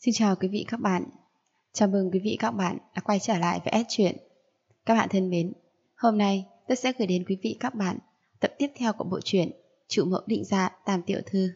Xin chào quý vị các bạn. Chào mừng quý vị các bạn đã quay trở lại với S Truyện. Các bạn thân mến, hôm nay tôi sẽ gửi đến quý vị các bạn tập tiếp theo của bộ truyện Chủ mẫu định gia Tam tiểu thư.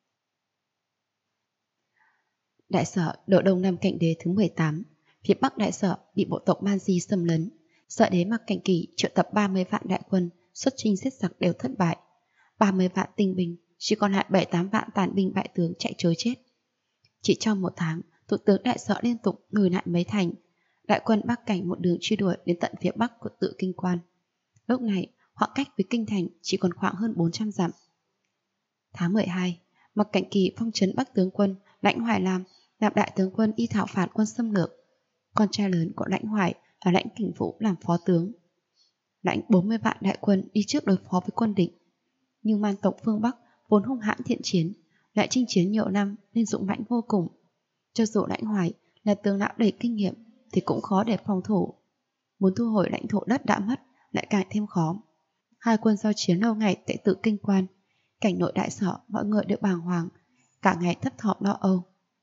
Đại sở Độ Đông Nam Cảnh Đế thứ 18, phía Bắc đại sở bị bộ tộc Man Di xâm lấn. Sở đế Mạc Cảnh Kỳ triệu tập 30 vạn đại quân xuất chinh giết giặc đều thất bại. 30 vạn tinh binh, chỉ còn lại 7-8 vạn tàn binh bại tướng chạy trối chết. Chỉ trong một tháng, thủ tướng đại sở liên tục lùi lại mấy thành. Đại quân Bắc Cảnh một đường truy đuổi đến tận phía bắc của Tự Kinh Quan. Lúc này, khoảng cách với kinh thành chỉ còn khoảng hơn 400 dặm. Tháng 12, Mạc Cảnh Kỳ phong trấn Bắc tướng quân Lãnh Hoài làm đại tướng quân y thảo phạt quân xâm lược. Con trai lớn của Lãnh Hoài là Lãnh Kình Vũ làm phó tướng. Lãnh 40 vạn đại quân đi trước đối phó với quân địch. Nhưng man tộc phương Bắc vốn hung hãn thiện chiến, lại chinh chiến nhiều năm nên dũng mãnh vô cùng. Cho dù Lãnh Hoài là tướng lão đầy kinh nghiệm thì cũng khó để phòng thủ. Muốn thu hồi lãnh thổ đất đã mất lại càng thêm khó. Hai quân giao chiến lâu ngày tại Tự Kinh Quan, cảnh nội đại sở mọi người đều bàng hoàng, cả ngày thấp thỏm lo âu.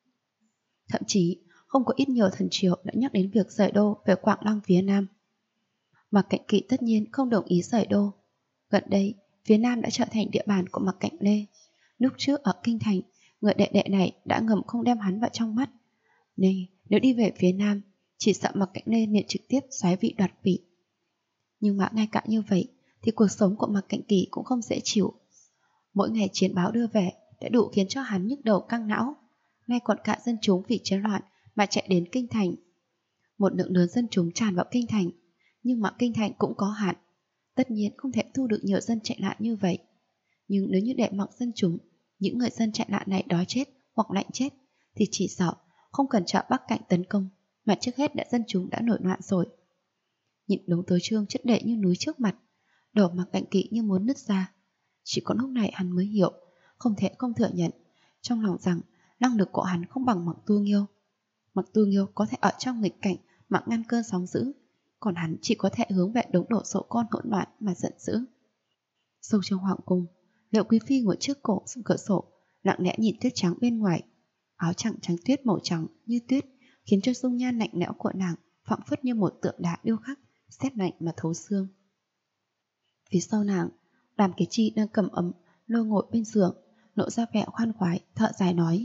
Thậm chí không có ít nhiều thần triều đã nhắc đến việc rời đô về Quảng Lăng phía Nam. Mạc Cảnh Kỳ tất nhiên không đồng ý rời đô. Gần đây, phía Nam đã trở thành địa bàn của Mạc Cảnh Lê. Lúc trước ở kinh thành, người đệ đệ này đã ngầm không đem hắn vào trong mắt. Nên nếu đi về phía Nam, chỉ sợ Mạc Cảnh Lê liền trực tiếp soái vị đoạt vị. Nhưng mà ngay cả như vậy thì cuộc sống của Mạc Cảnh Kỳ cũng không dễ chịu. Mỗi ngày chiến báo đưa về đã đủ khiến cho hắn nhức đầu căng não. Nay còn cả dân chúng vì chiến loạn mà chạy đến kinh thành. Một lượng lớn dân chúng tràn vào kinh thành, nhưng mà kinh thành cũng có hạn. Tất nhiên không thể thu được nhiều dân chạy nạn như vậy. Nhưng nếu như để mặc dân chúng, những người dân chạy nạn này đói chết hoặc lạnh chết, thì chỉ sợ không cần trợ Bắc Cảnh tấn công, mà trước hết dân chúng đã nổi loạn rồi. Nhìn đống tứ trương chất đệ như núi trước mặt, đầu Mạc Cảnh Kỳ như muốn nứt ra. Chỉ có lúc này hắn mới hiểu, không thể không thừa nhận trong lòng rằng năng lực của hắn không bằng Mạc Tu Nghiêu. Mạc Tu Nghiêu có thể ở trong nghịch cảnh mà ngăn cơn sóng dữ, còn hắn chỉ có thể hướng về đống đổ sộ con hỗn loạn mà giận dữ. Sâu trong hoàng cung, Liệu Quý Phi ngồi trước cổ sông cửa sổ, lặng lẽ nhìn tuyết trắng bên ngoài. Áo trắng trắng tuyết màu trắng như tuyết khiến cho dung nhan lạnh lẽo của nàng phảng phất như một tượng đá điêu khắc, sét lạnh mà thấu xương. Phía sau nàng, Đàm Kế Chi đang cầm ấm lôi ngồi bên giường, lộ ra vẻ khoan khoái, thở dài nói: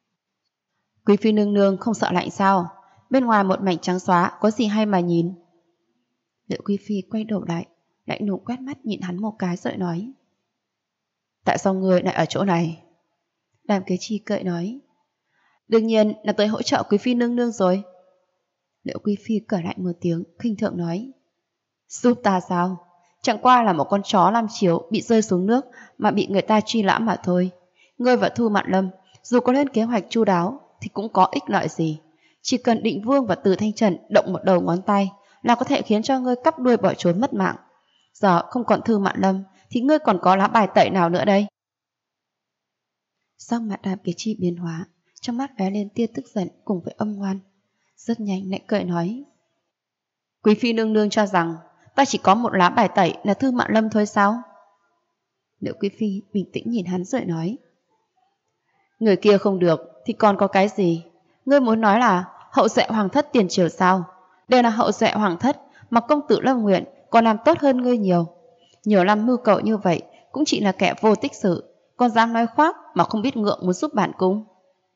Quý Phi nương nương không sợ lạnh sao? Bên ngoài một mảnh trắng xóa, có gì hay mà nhìn? Liệu Quý Phi quay đầu lại, lạnh lùng quét mắt nhìn hắn một cái rồi nói: Tại sao ngươi lại ở chỗ này? Đàm Kế Chi cười nói: Đương nhiên là tới hỗ trợ Quý Phi nương nương rồi. Liệu Quý Phi cười lạnh một tiếng, khinh thường nói: Giúp ta sao? Chẳng qua là một con chó làm chiếu bị rơi xuống nước mà bị người ta truy lãm mà thôi. Ngươi và Thu Mạn Lâm dù có lên kế hoạch chu đáo thì cũng có ích lợi gì. Chỉ cần Định Vương và Từ Thanh Trần động một đầu ngón tay là có thể khiến cho ngươi cắp đuôi bỏ trốn mất mạng. Giờ không còn Thư Mạn Lâm thì ngươi còn có lá bài tẩy nào nữa đây? Sau mặt Đàm Kế Chi biến hóa, trong mắt lóe lên tia tức giận cùng với âm ngoan. Rất nhanh lại cười nói: Quý Phi nương nương cho rằng ta chỉ có một lá bài tẩy là Thư Mạn Lâm thôi sao? Liệu Quý Phi bình tĩnh nhìn hắn rồi nói: Người kia không được thì còn có cái gì? Ngươi muốn nói là hậu duệ hoàng thất tiền triều sao? Đều là hậu duệ hoàng thất mà công tử Lâm Nguyện còn làm tốt hơn ngươi nhiều. Nhiều năm mưu cầu như vậy cũng chỉ là kẻ vô tích sự, còn dám nói khoác mà không biết ngượng muốn giúp bản cung.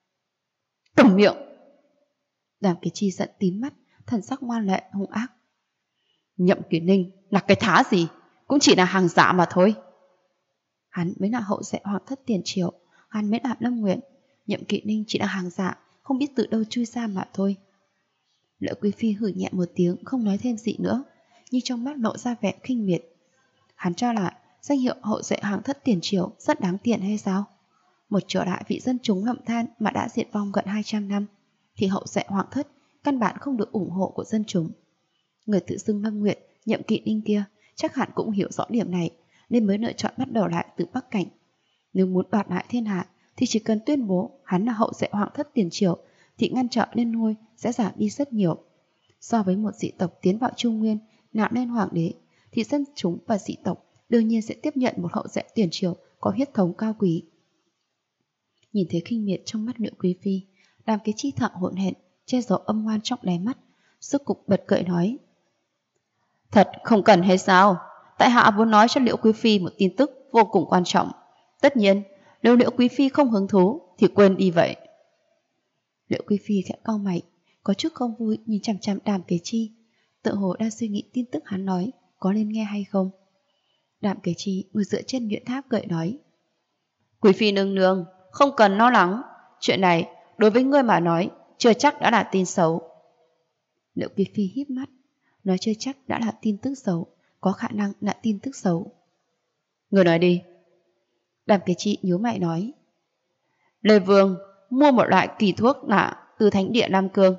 Câm miệng! Đàm Kế Chi giận tím mắt, thần sắc ngoan lệ hung ác. Nhậm Kỳ Ninh là cái thá gì, cũng chỉ là hàng giả mà thôi. Hắn mới là hậu duệ hoàng thất tiền triều, hắn mới là Lâm Nguyện. Nhậm Kỳ Ninh chỉ là hàng giả, không biết từ đâu chui ra mà thôi. Lệ Quý Phi hử nhẹ một tiếng, không nói thêm gì nữa, nhưng trong mắt lộ ra vẻ khinh miệt. Hắn cho là danh hiệu hậu duệ hoàng thất tiền triều rất đáng tiền hay sao? Một triều đại vị dân chúng lầm than mà đã diệt vong gần 200 năm, thì hậu duệ hoàng thất căn bản không được ủng hộ của dân chúng. Người tự xưng Lâm Nguyện, Nhậm Kỵ Ninh kia chắc hẳn cũng hiểu rõ điểm này, nên mới lựa chọn bắt đầu lại từ Bắc Cảnh. Nếu muốn đoạt lại thiên hạ thì chỉ cần tuyên bố hắn là hậu duệ hoàng thất tiền triều thì ngăn trở lên ngôi sẽ giảm đi rất nhiều. So với một dị tộc tiến vào Trung Nguyên nạp lên hoàng đế thì dân chúng và dị tộc đương nhiên sẽ tiếp nhận một hậu duệ tiền triều có huyết thống cao quý. Nhìn thấy khinh miệt trong mắt Liệu Quý Phi, Đàm Kế Chi thở hổn hển, che giấu âm ngoan trong đáy mắt, rốt cục bật cười nói: Thật không cần hay sao? Tại hạ muốn nói cho Liễu Quý Phi một tin tức vô cùng quan trọng. Tất nhiên, nếu Liễu Quý Phi không hứng thú thì quên đi vậy. Liễu Quý Phi khẽ cau mày, có chút không vui nhìn chằm chằm Đàm Kế Chi, tựa hồ đang suy nghĩ tin tức hắn nói có nên nghe hay không. Đàm Kế Chi ngồi dựa trên điện tháp cười nói: Quý Phi nương nương, không cần lo lắng. Chuyện này đối với ngươi mà nói chưa chắc đã là tin xấu. Liễu Quý Phi híp mắt, nói chưa chắc đã là tin tức xấu, có khả năng là tin tức xấu. Ngươi nói đi. Đàm Kế Chi nhíu mày nói: Lê Vương mua một loại kỳ thuốc lạ từ thánh địa Nam Cương.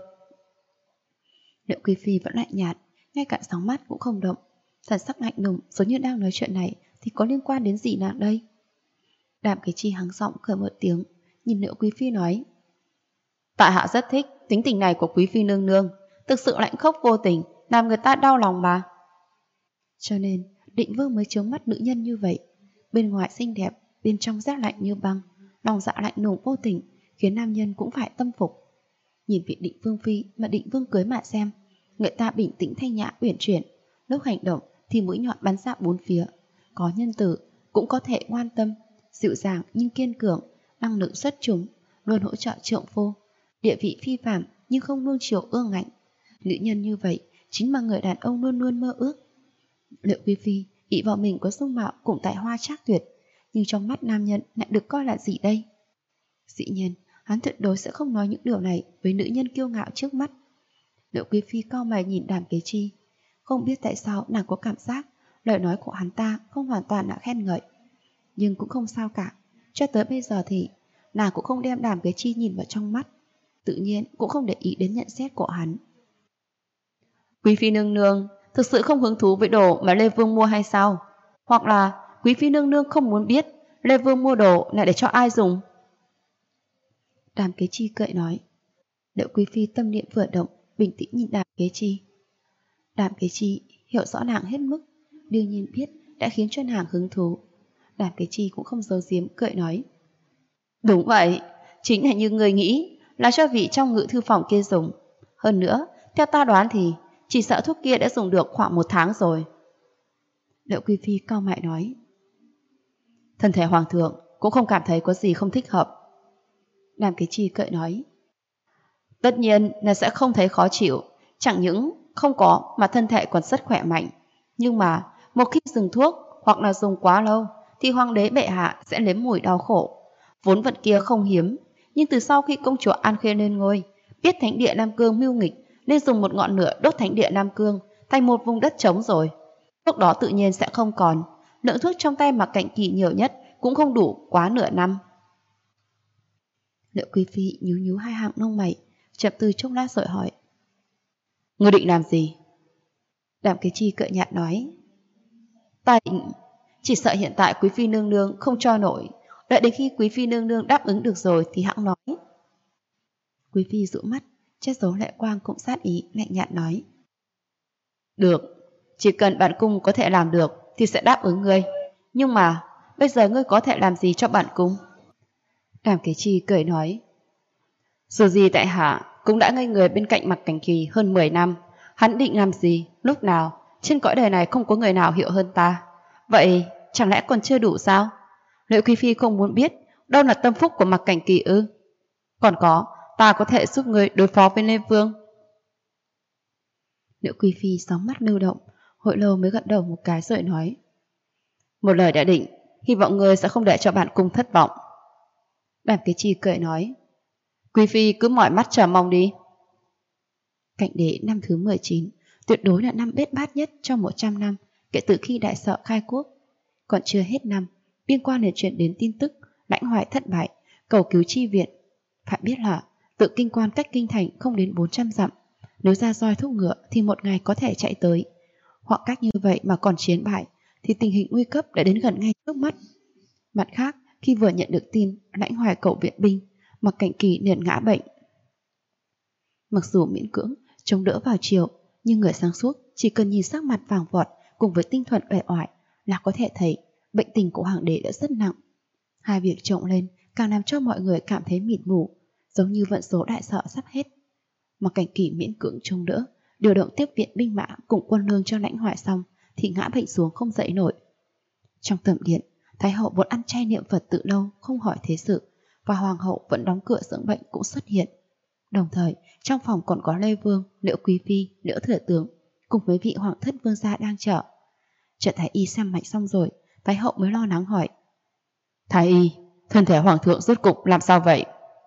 Liễu Quý Phi vẫn lạnh nhạt, ngay cả sóng mắt cũng không động, thần sắc lạnh lùng, giống như đang nói chuyện này thì có liên quan đến gì nàng đây? Đàm Kế Chi hắng giọng cười một tiếng, nhìn Liễu Quý Phi nói: Tại hạ rất thích tính tình này của Quý Phi nương nương, thực sự lạnh khốc vô tình, làm người ta đau lòng mà. Cho nên Định Vương mới chướng mắt nữ nhân như vậy, bên ngoài xinh đẹp, bên trong rét lạnh như băng, lòng dạ lạnh lùng vô tình, khiến nam nhân cũng phải tâm phục. Nhìn vị Định Vương Phi mà Định Vương cưới mà xem, người ta bình tĩnh thanh nhã uyển chuyển, lúc hành động thì mũi nhọn bắn ra bốn phía, có nhân tử, cũng có thể ngoan tâm, dịu dàng nhưng kiên cường, năng lực xuất chúng, luôn hỗ trợ trượng phu, địa vị phi phàm nhưng không nuông chiều ương ngạnh. Nữ nhân như vậy chính mà người đàn ông luôn luôn mơ ước. Liễu Quý Phi ỷ vào mình có dung mạo cùng tài hoa trác tuyệt, nhưng trong mắt nam nhân lại được coi là gì đây? Dĩ nhiên, hắn tuyệt đối sẽ không nói những điều này với nữ nhân kiêu ngạo trước mắt. Liễu Quý Phi cau mày nhìn Đàm Kế Chi, không biết tại sao nàng có cảm giác lời nói của hắn ta không hoàn toàn là khen ngợi. Nhưng cũng không sao cả, cho tới bây giờ thì nàng cũng không đem Đàm Kế Chi nhìn vào trong mắt, tự nhiên cũng không để ý đến nhận xét của hắn. Quý Phi nương nương thực sự không hứng thú với đồ mà Lê Vương mua hay sao? Hoặc là Quý Phi nương nương không muốn biết Lê Vương mua đồ là để cho ai dùng? Đàm Kế Chi cười nói. Liễu Quý Phi tâm niệm vừa động, bình tĩnh nhìn Đàm Kế Chi. Đàm Kế Chi hiểu rõ nàng hết mức, đương nhiên biết đã khiến cho nàng hứng thú. Đàm Kế Chi cũng không giấu giếm, cười nói: Đúng vậy, chính là như người nghĩ, là cho vị trong ngự thư phòng kia dùng. Hơn nữa, theo ta đoán thì chỉ sợ thuốc kia đã dùng được khoảng 1 tháng rồi. Liễu Quý Phi cau mày nói: Thân thể hoàng thượng cũng không cảm thấy có gì không thích hợp. Đàm Kế Chi cười nói: Tất nhiên là sẽ không thấy khó chịu, chẳng những không có mà thân thể còn rất khỏe mạnh. Nhưng mà một khi dừng thuốc hoặc là dùng quá lâu thì hoàng đế bệ hạ sẽ nếm mùi đau khổ. Vốn vật kia không hiếm, nhưng từ sau khi công chúa An Khê lên ngôi, biết thánh địa Nam Cương mưu nghịch nên dùng một ngọn lửa đốt thánh địa Nam Cương thành một vùng đất trống rồi. Thuốc đó tự nhiên sẽ không còn, lượng thuốc trong tay Mạc Cảnh Kỳ nhiều nhất cũng không đủ quá nửa năm. Liễu Quý Phi nhíu nhíu hai hàng lông mày, chậm từ chốc lát rồi hỏi: Ngươi định làm gì? Đàm Kế Chi cợt nhạt nói: Ta định, chỉ sợ hiện tại Quý Phi nương nương không cho nổi, đợi đến khi Quý Phi nương nương đáp ứng được rồi thì hẵng nói. Quý Phi dụ mắt, che giấu lệ quang cũng sát ý, lạnh nhạt nói: Được, chỉ cần bản cung có thể làm được thì sẽ đáp ứng ngươi. Nhưng mà bây giờ ngươi có thể làm gì cho bản cung? Đàm Kế Chi cười nói: Dù gì tại hạ cũng đã ngây người bên cạnh Mạc Cảnh Kỳ hơn 10 năm. Hắn định làm gì, lúc nào, trên cõi đời này không có người nào hiểu hơn ta. Vậy chẳng lẽ còn chưa đủ sao? Liễu Quý Phi không muốn biết đâu là tâm phúc của Mạc Cảnh Kỳ ư? Còn có, ta có thể giúp người đối phó với Lê Vương. Liễu Quý Phi sóng mắt lưu động, hồi lâu mới gật đầu một cái rồi nói: Một lời đã định, hy vọng người sẽ không để cho bản cung thất vọng. Đàm Kế Chi cười nói: Quý Phi cứ mỏi mắt chờ mong đi. Cảnh đế năm thứ 19 tuyệt đối là năm bết bát nhất trong 100 năm kể từ khi đại sở khai quốc. Còn chưa hết năm, biên quan liền truyền đến tin tức Lãnh Hoài thất bại, cầu cứu chi viện. Phải biết là tự kinh quan cách kinh thành không đến 400 dặm, nếu ra roi thúc ngựa thì một ngày có thể chạy tới. Hoặc cách như vậy mà còn chiến bại thì tình hình nguy cấp đã đến gần ngay trước mắt. Mặt khác, khi vừa nhận được tin Lãnh Hoài cầu viện binh, Mạc Cảnh Kỳ liền ngã bệnh. Mặc dù miễn cưỡng chống đỡ vào chiều, nhưng người sáng suốt chỉ cần nhìn sắc mặt vàng vọt cùng với tinh thần uể oải là có thể thấy bệnh tình của hoàng đế đã rất nặng. Hai việc chồng lên càng làm cho mọi người cảm thấy mịt mù. giống như vận số đại sở sắp hết. Mặc Cảnh Kỳ miễn cưỡng chống đỡ, điều động tiếp viện binh mã cùng quân lương cho lãnh hoại xong thì ngã bệnh xuống không dậy nổi. Trong tẩm điện, Thái hậu vốn ăn chay niệm Phật từ lâu không hỏi thế sự, và hoàng hậu vẫn đóng cửa dưỡng bệnh cũng xuất hiện. Đồng thời trong phòng còn có Lê Vương, Liễu Quý Phi, Liễu Thừa Tướng cùng với vị hoàng thất vương gia đang chờ. Trợ Thái y xem mạch xong rồi, Thái hậu mới lo lắng hỏi: Thái y, thân thể hoàng thượng rốt cục làm sao vậy?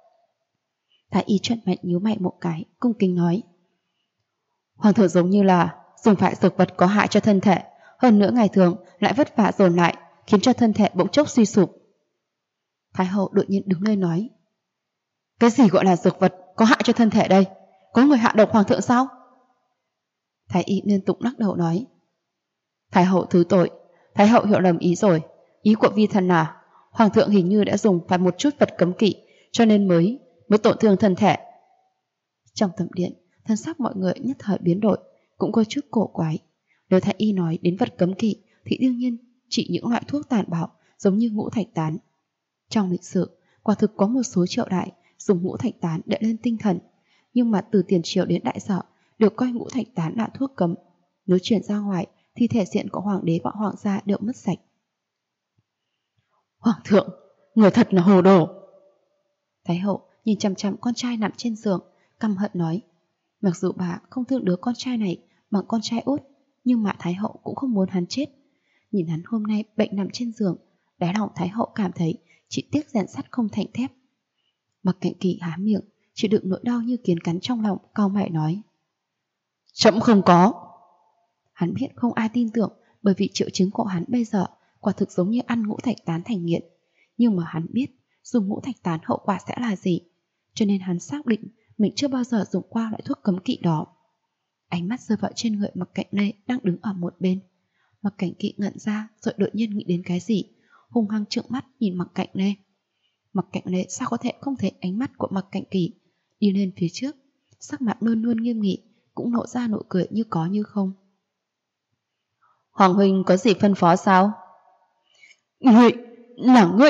Thái y chuẩn mệnh nhíu mày một cái, cung kính nói: Hoàng thượng giống như là dùng phải dược vật có hại cho thân thể, hơn nữa ngày thường lại vất vả dồn lại, khiến cho thân thể bỗng chốc suy sụp. Thái hậu đột nhiên đứng lên nói: Cái gì gọi là dược vật có hại cho thân thể đây? Có người hạ độc hoàng thượng sao? Thái y liên tục lắc đầu nói: Thái hậu thứ tội, Thái hậu hiểu lầm ý rồi. Ý của vi thần là hoàng thượng hình như đã dùng phải một chút vật cấm kỵ, cho nên mới tổn thương thân thể. Trong tẩm điện, thân sắc mọi người nhất thời biến đổi, cũng có chút cổ quái. Nếu Thái y nói đến vật cấm kỵ thì đương nhiên chỉ những loại thuốc tàn bạo giống như ngũ thạch tán. Trong lịch sử, quả thực có một số triều đại dùng ngũ thạch tán để lên tinh thần, nhưng mà từ tiền triều đến đại sở được coi ngũ thạch tán là thuốc cấm. Nếu truyền ra ngoài thì thể diện của hoàng đế và hoàng gia đều mất sạch. Hoàng thượng, người thật là hồ đồ. Thái hậu nhìn chằm chằm con trai nằm trên giường, căm hận nói: Mặc dù bà không thương đứa con trai này bằng con trai út, nhưng mà Thái hậu cũng không muốn hắn chết. Nhìn hắn hôm nay bệnh nằm trên giường, đáy lòng Thái hậu cảm thấy chỉ tiếc rèn sắt không thành thép. Mặc Cảnh Kỳ há miệng, chịu đựng nỗi đau như kiến cắn trong lòng, cau mày nói: Trẫm không có. Hắn biết không ai tin tưởng, bởi vì triệu chứng của hắn bây giờ quả thực giống như ăn ngũ thạch tán thành nghiện. Nhưng mà hắn biết dùng ngũ thạch tán hậu quả sẽ là gì, cho nên hắn xác định mình chưa bao giờ dùng qua loại thuốc cấm kỵ đó. Ánh mắt rơi vào trên người Mặc Cảnh Lê đang đứng ở một bên. Mặc Cảnh Kỵ ngẩn ra rồi đột nhiên nghĩ đến cái gì, hung hăng trợn mắt nhìn Mặc Cảnh Lê. Mặc Cảnh Lê sao có thể không thấy ánh mắt của Mặc Cảnh Kỳ, đi lên phía trước, sắc mặt luôn luôn nghiêm nghị, cũng lộ ra nụ cười như có như không. Hoàng huynh có gì phân phó sao? Ngươi, là ngươi.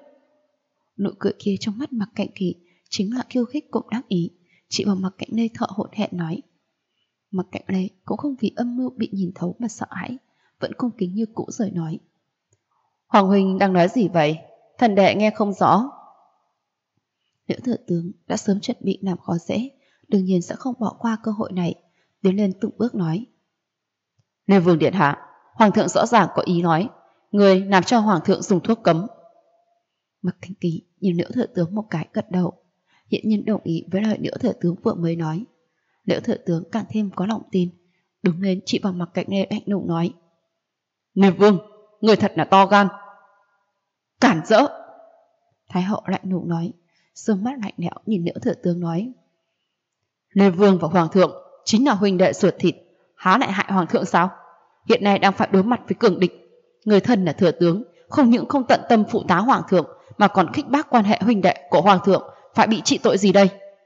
Nụ cười kia trong mắt Mặc Cảnh Kỳ chính là khiêu khích cũng đắc ý, chỉ vào Mặc Cảnh Lê thở hổn hển nói. Mặc Cảnh Lê cũng không vì âm mưu bị nhìn thấu mà sợ hãi, vẫn cung kính như cũ rồi nói: Hoàng huynh đang nói gì vậy? Thần đệ nghe không rõ. Liễu Thừa Tướng đã sớm chuẩn bị làm khó dễ, đương nhiên sẽ không bỏ qua cơ hội này, tiến lên từng bước nói: Lê Vương điện hạ, hoàng thượng rõ ràng có ý nói người làm cho hoàng thượng dùng thuốc cấm. Mặc Cảnh Kỳ nhìn Liễu Thừa Tướng một cái, gật đầu, hiện nhiên đồng ý với lời Liễu Thừa Tướng vừa mới nói. Liễu Thừa Tướng càng thêm có lòng tin, đứng lên chỉ vào Mặc Cảnh Lê lạnh lùng nói: Lê Vương, người thật là to gan. Cản rỡ. Thái hậu lạnh lùng nói, sương mắt lạnh lẽo nhìn Liễu Thừa Tướng nói: Lê Vương và hoàng thượng chính là huynh đệ ruột thịt, há lại hại hoàng thượng sao? Hiện nay đang phải đối mặt với cường địch, người thân là thừa tướng, không những không tận tâm phụ tá hoàng thượng mà còn khích bác quan hệ huynh đệ của hoàng thượng, phải bị trị tội gì đây?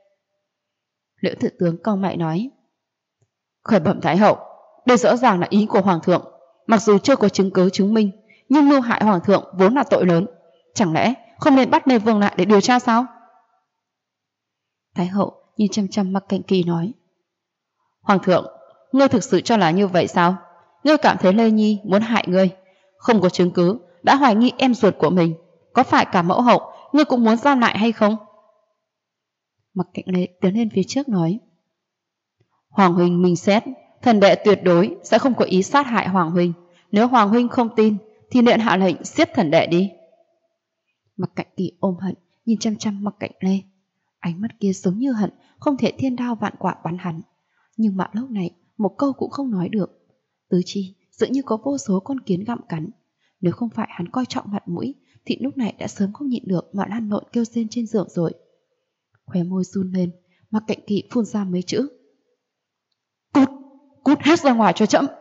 Liễu Thừa Tướng cau mày nói: Khởi bẩm Thái hậu, đây rõ ràng là ý của hoàng thượng, mặc dù chưa có chứng cứ chứng minh, nhưng mưu hại hoàng thượng vốn là tội lớn, chẳng lẽ không nên bắt Lê Vương lại để điều tra sao? Thái hậu nhìn chăm chăm Mặc Cảnh Kỳ nói: Hoàng thượng, ngươi thực sự cho là như vậy sao? Ngươi cảm thấy Lê Nhi muốn hại ngươi, không có chứng cứ đã hoài nghi em ruột của mình, có phải cả mẫu hậu ngươi cũng muốn giam lại hay không? Mặc Cảnh Lê tiến lên phía trước nói: Hoàng huynh minh xét, thần đệ tuyệt đối sẽ không có ý sát hại hoàng huynh. Nếu hoàng huynh không tin thì điện hạ lệnh giết thần đệ đi. Mặc Cảnh Kỳ ôm hận nhìn chăm chăm Mặc Cảnh Lê, ánh mắt kia giống như hận không thể thiên đao vạn quả bắn hắn, nhưng mà lúc này một câu cũng không nói được. Tứ chi dường như có vô số con kiến gặm cắn, nếu không phải hắn coi trọng mặt mũi thì lúc này đã sớm không nhịn được mà lăn lộn kêu rên trên giường rồi. Khóe môi run lên, Mặc Cảnh Kỳ phun ra mấy chữ: Cút, cút hết ra ngoài cho trẫm.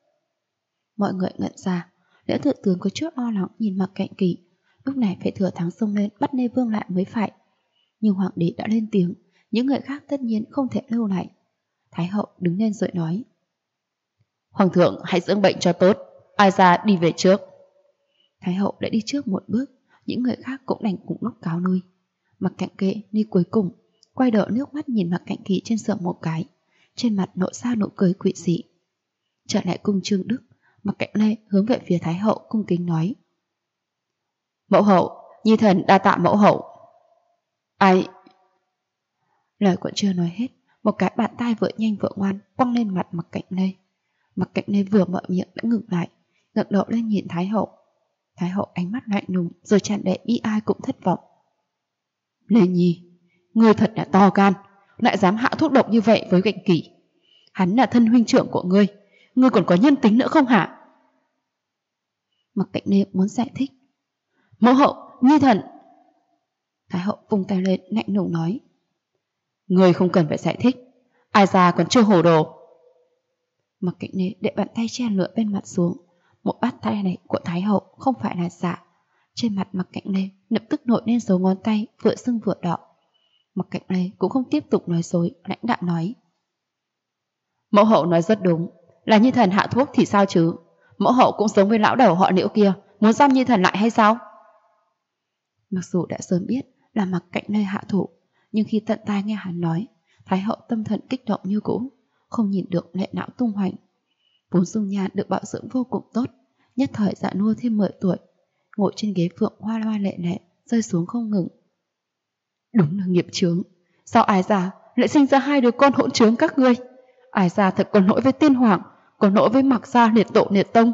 Mọi người ngẩn ra, Liễu Thừa Tướng có chút lo lắng nhìn Mặc Cảnh Kỳ, lúc này phải thừa thắng xông lên bắt Lê Vương lại mới phải. Nhưng hoàng đế đã lên tiếng, những người khác tất nhiên không thể lưu lại. Thái hậu đứng lên rồi nói: Hoàng thượng hãy dưỡng bệnh cho tốt, ai ra đi về trước. Thái hậu đã đi trước một bước, những người khác cũng đành cùng lúc cáo lui. Mặc Cạnh Kệ đi cuối cùng, quay đầu nước mắt nhìn Mặc Cạnh Kỳ trên giường một cái, trên mặt nộ ra nụ cười quỷ dị. Trở lại cung Trương Đức, Mặc Cạnh Lê hướng về phía Thái hậu cung kính nói: Mẫu hậu, nhi thần đa tạ mẫu hậu. Ai? Lời còn chưa nói hết, một cái bàn tay vừa nhanh vừa ngoan quăng lên mặt Mặc Cạnh Lê. Mặc Cạnh Lê vừa mở miệng đã ngừng lại, ngẩng đầu lên nhìn Thái hậu. Thái hậu ánh mắt lạnh lùng rồi tràn đầy bi ai cũng thất vọng. Lê Nhi, ngươi thật là to gan, lại dám hạ thuốc độc như vậy với Cạnh Kỷ. Hắn là thân huynh trưởng của ngươi còn có nhân tính nữa không hả? Mặc Cạnh Lê muốn giải thích. Mẫu hậu, nhi thần. Thái hậu vung tay lên lạnh lùng nói: Ngươi không cần phải giải thích, ai ra còn chưa hồ đồ. Mặc Cạnh Lê để bàn tay che lửa bên mặt xuống. Một bát tay này của Thái hậu không phải là giả. Trên mặt Mặc Cạnh Lê lập tức nổi lên dấu ngón tay vừa sưng vừa đỏ. Mặc Cạnh Lê cũng không tiếp tục nói dối, lãnh đạm nói: Mẫu hậu nói rất đúng, là nhi thần hạ thuốc thì sao chứ? Mẫu hậu cũng giống với lão đầu họ Liễu kia, muốn giam nhi thần lại hay sao? Mặc dù đã sớm biết là Mặc Cạnh Lê hạ thủ, nhưng khi tận tai nghe hắn nói, Thái hậu tâm thần kích động như cũ, không nhìn được lệ não tung hoành. Vốn dung nhan được bảo dưỡng vô cùng tốt, nhất thời già nua thêm 10 tuổi, ngồi trên ghế phượng hoa hoa lệ lệ, rơi xuống không ngừng. Đúng là nghiệp chướng, sao ai già lại sinh ra hai đứa con hỗn trướng các ngươi? Ai già thật có lỗi với tiên hoàng, có lỗi với Mặc gia liệt tổ liệt tông.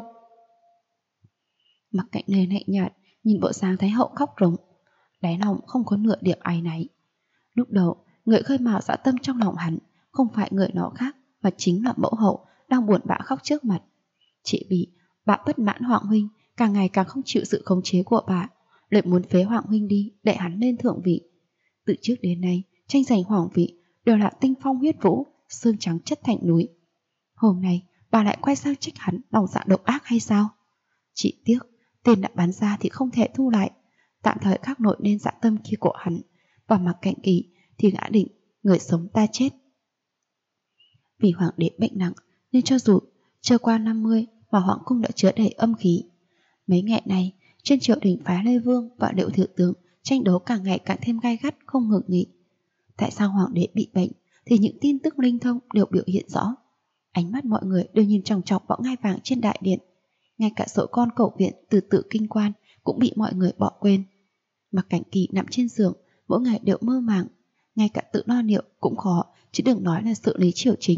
Mặc Cạnh Lê lạnh nhạt nhìn bộ dáng Thái hậu khóc rống, đáy lòng không có nửa điểm áy náy. Lúc đầu người khơi mào dã tâm trong lòng hắn không phải người nào khác mà chính là mẫu hậu đang buồn bã khóc trước mặt. Chỉ vì bà bất mãn Hoàng huynh càng ngày càng không chịu sự khống chế của bà, lại muốn phế Hoàng huynh đi để hắn lên thượng vị. Từ trước đến nay tranh giành hoàng vị đều là tinh phong huyết vũ, xương trắng chất thành núi. Hôm nay bà lại quay sang trách hắn lòng dạ độc ác hay sao? Chỉ tiếc tiền đã bán ra thì không thể thu lại, tạm thời khắc nổi nên dạ tâm kia của hắn, và Mặc Cạnh Kỳ thì gã định người sống ta chết. Vì hoàng đế bệnh nặng nên cho dù chưa qua 50 mà hoàng cung đã chứa đầy âm khí. Mấy ngày này trên triều đình phái Lê Vương và Liệu Thừa tướng tranh đấu càng ngày càng thêm gai gắt không ngừng nghỉ. Tại sao hoàng đế bị bệnh thì những tin tức linh thông đều biểu hiện rõ. Ánh mắt mọi người đều nhìn chòng chọc vào ngai vàng trên đại điện. Ngay cả số con cậu viện từ Tử Kinh Quan cũng bị mọi người bỏ quên. Mặc Cảnh Kỳ nằm trên giường mỗi ngày đều mơ màng, ngay cả tự lo liệu cũng khó, chứ đừng nói là xử lý triều chính.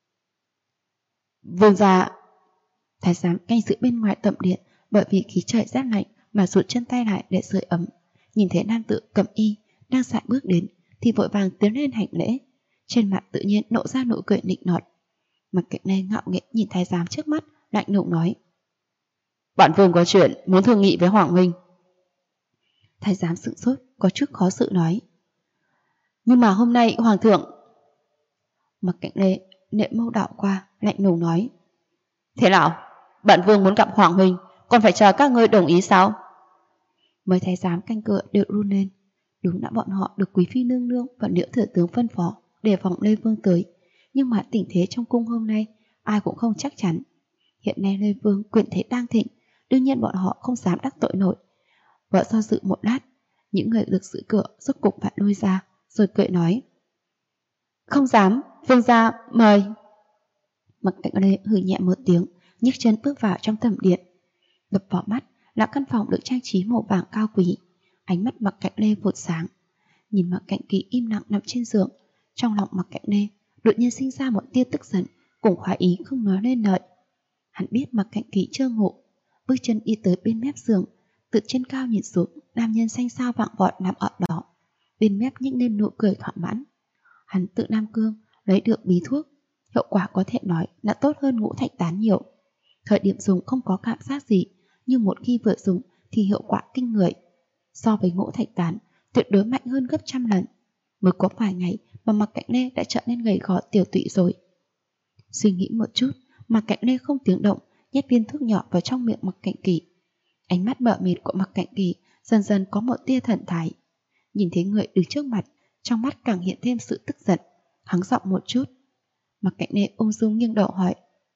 Vương gia. Thái giám canh giữ bên ngoài tẩm điện bởi vì khí trời rét lạnh mà rụt chân tay lại để sưởi ấm. Nhìn thấy nam tử cẩm y đang sải bước đến thì vội vàng tiến lên hành lễ, trên mặt tự nhiên nộ ra nụ cười nịnh nọt. Mặc Cảnh Lê ngạo nghễ nhìn thái giám trước mắt, lạnh lùng nói: Bản vương có chuyện muốn thương nghị với Hoàng huynh. Thái giám sửng sốt, có chút khó xử nói: Nhưng mà hôm nay hoàng thượng. Mặc Cảnh Lê nệ mâu đảo qua, lạnh lùng nói: Thế nào, bản vương muốn gặp Hoàng huynh, còn phải chờ các ngươi đồng ý sao? Mấy thái giám canh cửa đều run lên. Đúng là bọn họ được quý phi nương nương và Liễu thừa tướng phân phó đề phòng Lê Vương tới, nhưng mà tình thế trong cung hôm nay ai cũng không chắc chắn. Hiện nay Lê Vương quyền thế đang thịnh, đương nhiên bọn họ không dám đắc tội nổi. Vợ do dự một lát, những người được giữ cửa rốt cục phải lui ra, rồi cười nói: Không dám, vương gia mời. Mặc Cảnh Lê hừ nhẹ một tiếng, nhấc chân bước vào trong tầm điện. Đập vào mắt là căn phòng được trang trí màu vàng cao quý. Ánh mắt Mặc Cảnh Lê vụt sáng, nhìn Mặc Cảnh Kỳ im lặng nằm trên giường. Trong lòng Mặc Cảnh Lê đột nhiên sinh ra một tia tức giận cùng khoái ý không nói lên lời. Hắn biết Mặc Cảnh Kỳ chưa ngủ, bước chân đi tới bên mép giường, từ trên cao nhìn xuống nam nhân xanh xao vạng vọt nằm ở đó, bên mép nhếch lên nụ cười thỏa mãn. Hắn tự Nam Cương lấy được bí thuốc, hiệu quả có thể nói là tốt hơn ngũ thạch tán nhiều. Thời điểm dùng không có cảm giác gì, nhưng một khi vừa dùng thì hiệu quả kinh người. So với ngũ thạch tán, tuyệt đối mạnh hơn gấp trăm lần. Mới có vài ngày mà Mặc Cảnh Lê đã trở nên gầy gò tiểu tụy rồi. Suy nghĩ một chút, Mặc Cảnh Lê không tiếng động nhét viên thuốc nhỏ vào trong miệng Mặc Cảnh Kỳ. Ánh mắt mờ mịt của Mặc Cảnh Kỳ dần dần có một tia thần thái. Nhìn thấy người đứng trước mặt, trong mắt càng hiện thêm sự tức giận, hắng giọng một chút. Mặc Cảnh Lê ung dung nghiêng đầu hỏi: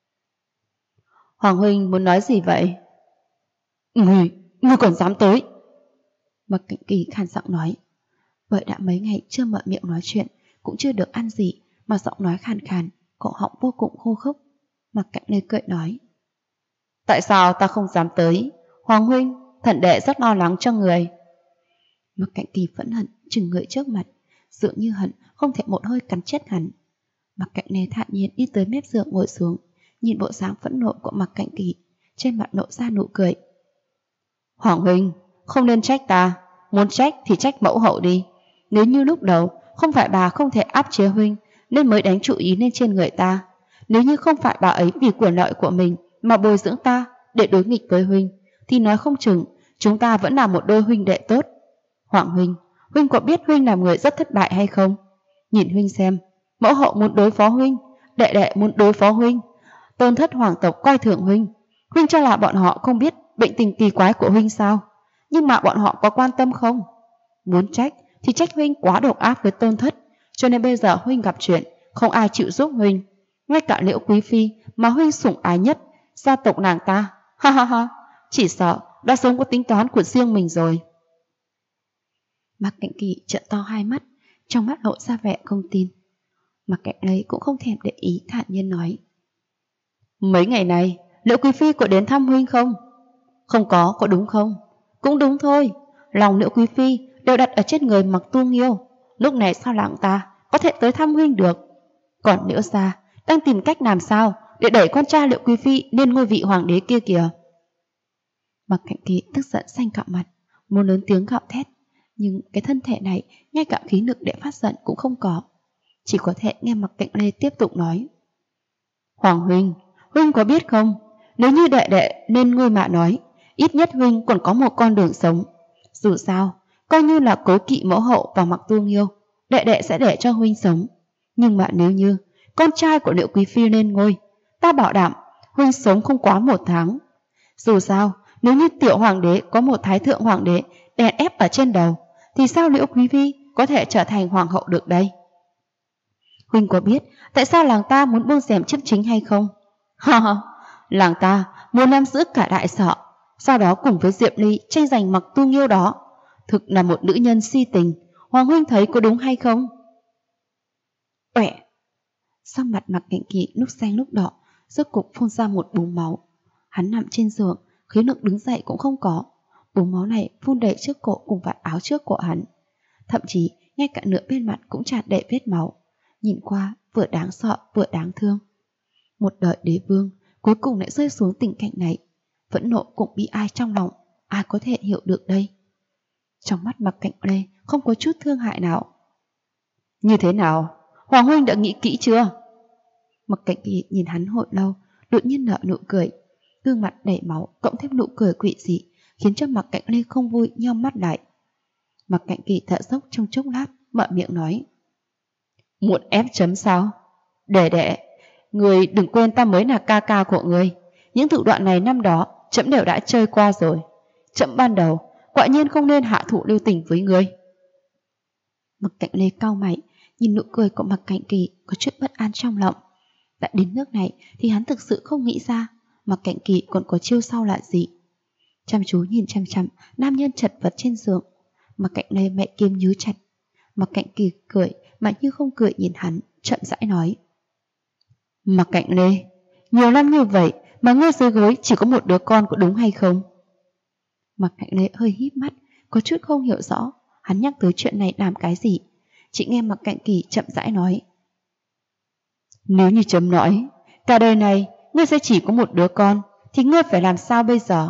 Hoàng huynh muốn nói gì vậy? Ngươi còn dám tới? Mặc Cảnh Kỳ khàn giọng nói: Bởi đã mấy ngày chưa mở miệng nói chuyện, cũng chưa được ăn gì, mà giọng nói khàn khàn, cổ họng vô cùng khô khốc. Mặc Cạnh Lê cười nói: Tại sao ta không dám tới? Hoàng huynh, thần đệ rất lo lắng cho người. Mặc Cạnh Kỳ phẫn hận chừng người trước mặt, dường như hận không thể một hơi cắn chết hắn. Mặc Cạnh Lê thản nhiên đi tới mép giường ngồi xuống, nhìn bộ dáng phẫn nộ của Mặc Cạnh Kỳ, trên mặt lộ ra nụ cười. Hoàng huynh, không nên trách ta, muốn trách thì trách mẫu hậu đi. Nếu như lúc đầu không phải bà không thể áp chế huynh nên mới đánh chủ ý lên trên người ta, nếu như không phải bà ấy vì quyền lợi của mình mà bồi dưỡng ta để đối nghịch với huynh, thì nói không chừng chúng ta vẫn là một đôi huynh đệ tốt. Hoàng huynh, huynh có biết huynh là người rất thất bại hay không? Nhìn huynh xem, mẫu hậu muốn đối phó huynh, đệ đệ muốn đối phó huynh, tôn thất hoàng tộc coi thường huynh. Huynh cho là bọn họ không biết bệnh tình kỳ quái của huynh sao? Nhưng mà bọn họ có quan tâm không? Muốn trách thì trách huynh quá độc ác với tôn thất, cho nên bây giờ huynh gặp chuyện không ai chịu giúp huynh. Ngay cả Liễu quý phi mà huynh sủng ái nhất, gia tộc nàng ta, ha ha ha, chỉ sợ đã sớm có tính toán của riêng mình rồi. Mạc Cạnh Kỳ trợn to hai mắt, trong mắt lộ ra vẻ không tin. Mạc Cạnh Lê cũng không thèm để ý, thản nhiên nói: Mấy ngày này Liễu quý phi có đến thăm huynh không? Không có đúng không? Cũng đúng thôi, lòng Liễu quý phi đều đặt ở trên người Mặc Tu Nghiêu, lúc này sao làng ta có thể tới thăm huynh được? Còn Liễu gia đang tìm cách làm sao để đẩy con trai Liễu quý phi lên ngôi vị hoàng đế kia kìa. Mạc Cạnh Kỳ tức giận xanh cả mặt, muốn lớn tiếng gào thét, nhưng cái thân thể này ngay cả khí lực để phát giận cũng không có, chỉ có thể nghe Mạc Cạnh Lê tiếp tục nói: Hoàng huynh, huynh có biết không, nếu như đệ đệ lên ngôi mà nói, ít nhất huynh còn có một con đường sống. Dù sao, coi như là cố kỵ mẫu hậu và Mặc Tu Nghiêu, đệ đệ sẽ để cho huynh sống. Nhưng mà nếu như con trai của Liễu quý phi lên ngôi, ta bảo đảm huynh sống không quá 1 tháng. Dù sao, nếu như tiểu hoàng đế có một thái thượng hoàng đế đè ép ở trên đầu, thì sao Liễu quý phi có thể trở thành hoàng hậu được đây? Huynh có biết tại sao làng ta muốn buông rèm chấp chính hay không? Ha ha, làng ta muốn nắm giữ cả đại sở, sau đó cùng với Diệp Ly tranh giành Mặc Tu Nghiêu đó. Thực là một nữ nhân si tình, Hoàng huynh thấy có đúng hay không? Uệ! Sắc mặt Mạc Cạnh Kỳ lúc xanh lúc đỏ, rốt cục phun ra một búng máu. Hắn nằm trên giường, khí lực đứng dậy cũng không có. Búng máu này phun đầy trước cổ cùng vạt áo trước của hắn, thậm chí ngay cả nửa bên mặt cũng tràn đầy vết máu. Nhìn qua vừa đáng sợ vừa đáng thương. Một đời đế vương cuối cùng lại rơi xuống tình cảnh này, phẫn nộ cũng bi ai trong lòng, ai có thể hiểu được đây? Trong mắt Mạc Cạnh Lê không có chút thương hại nào. Như thế nào? Hoàng huynh đã nghĩ kỹ chưa? Mạc Cạnh Kỳ nhìn hắn hồi lâu, đột nhiên nở nụ cười, gương mặt đầy máu cộng thêm nụ cười quỷ dị, khiến cho Mạc Cạnh Lê không vui nheo mắt lại. Mạc Cạnh Kỳ thở dốc trong chốc lát, mở miệng nói: Muộn ép chấm sao? Đệ đệ, người đừng quên ta mới là ca ca của người. Những thủ đoạn này năm đó trẫm đều đã chơi qua rồi. Trẫm ban đầu quả nhiên không nên hạ thủ lưu tình với người. Mạc Cạnh Lê cau mày, nhìn nụ cười của Mạc Cạnh Kỳ có chút bất an trong lòng. Đã đến nước này thì hắn thực sự không nghĩ ra Mạc Cạnh Kỳ còn có chiêu sau là gì. Chăm chú nhìn chăm chăm nam nhân chật vật trên giường, Mạc Cạnh Lê mẹ kiếm nhíu chặt. Mạc Cạnh Kỳ cười mà như không cười nhìn hắn, chậm rãi nói: Mạc Cạnh Lê, nhiều năm như vậy mà ngươi dưới gối chỉ có một đứa con có đúng hay không? Mạc Cạnh Lê hơi híp mắt, có chút không hiểu rõ hắn nhắc tới chuyện này làm cái gì. Chỉ nghe Mạc Cạnh Kỳ chậm rãi nói: Nếu như chấm nói cả đời này ngươi sẽ chỉ có một đứa con, thì ngươi phải làm sao bây giờ?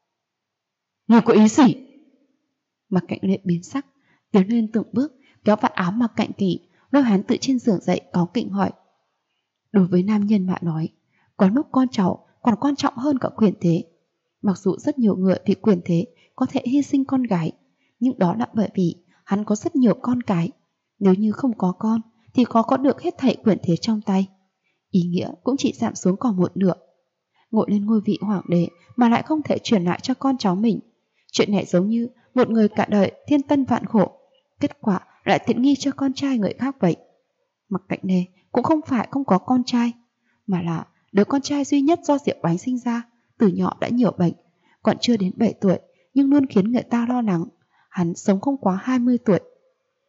Ngươi có ý gì? Mạc Cạnh Lê biến sắc, tiến lên từng bước, kéo vạt áo Mạc Cạnh Kỳ, lôi hắn từ trên giường dậy, cáu kỉnh hỏi. Đối với nam nhân mà nói, có lúc con cháu còn quan trọng hơn cả quyền thế. Mặc dù rất nhiều người vì quyền thế có thể hy sinh con gái, nhưng đó là bởi vì hắn có rất nhiều con cái. Nếu như không có con thì khó có được hết thảy quyền thế trong tay. Ý nghĩa cũng chỉ giảm xuống còn một nửa. Ngồi lên ngôi vị hoàng đế mà lại không thể truyền lại cho con cháu mình. Chuyện này giống như một người cả đời thiên tân vạn khổ, kết quả lại tiện nghi cho con trai người khác vậy. Mạc Cạnh Lê cũng không phải không có con trai, mà là đứa con trai duy nhất do Diệp Oánh sinh ra, từ nhỏ đã nhiều bệnh, còn chưa đến 7 tuổi nhưng luôn khiến người ta lo lắng. Hắn sống không quá 20 tuổi.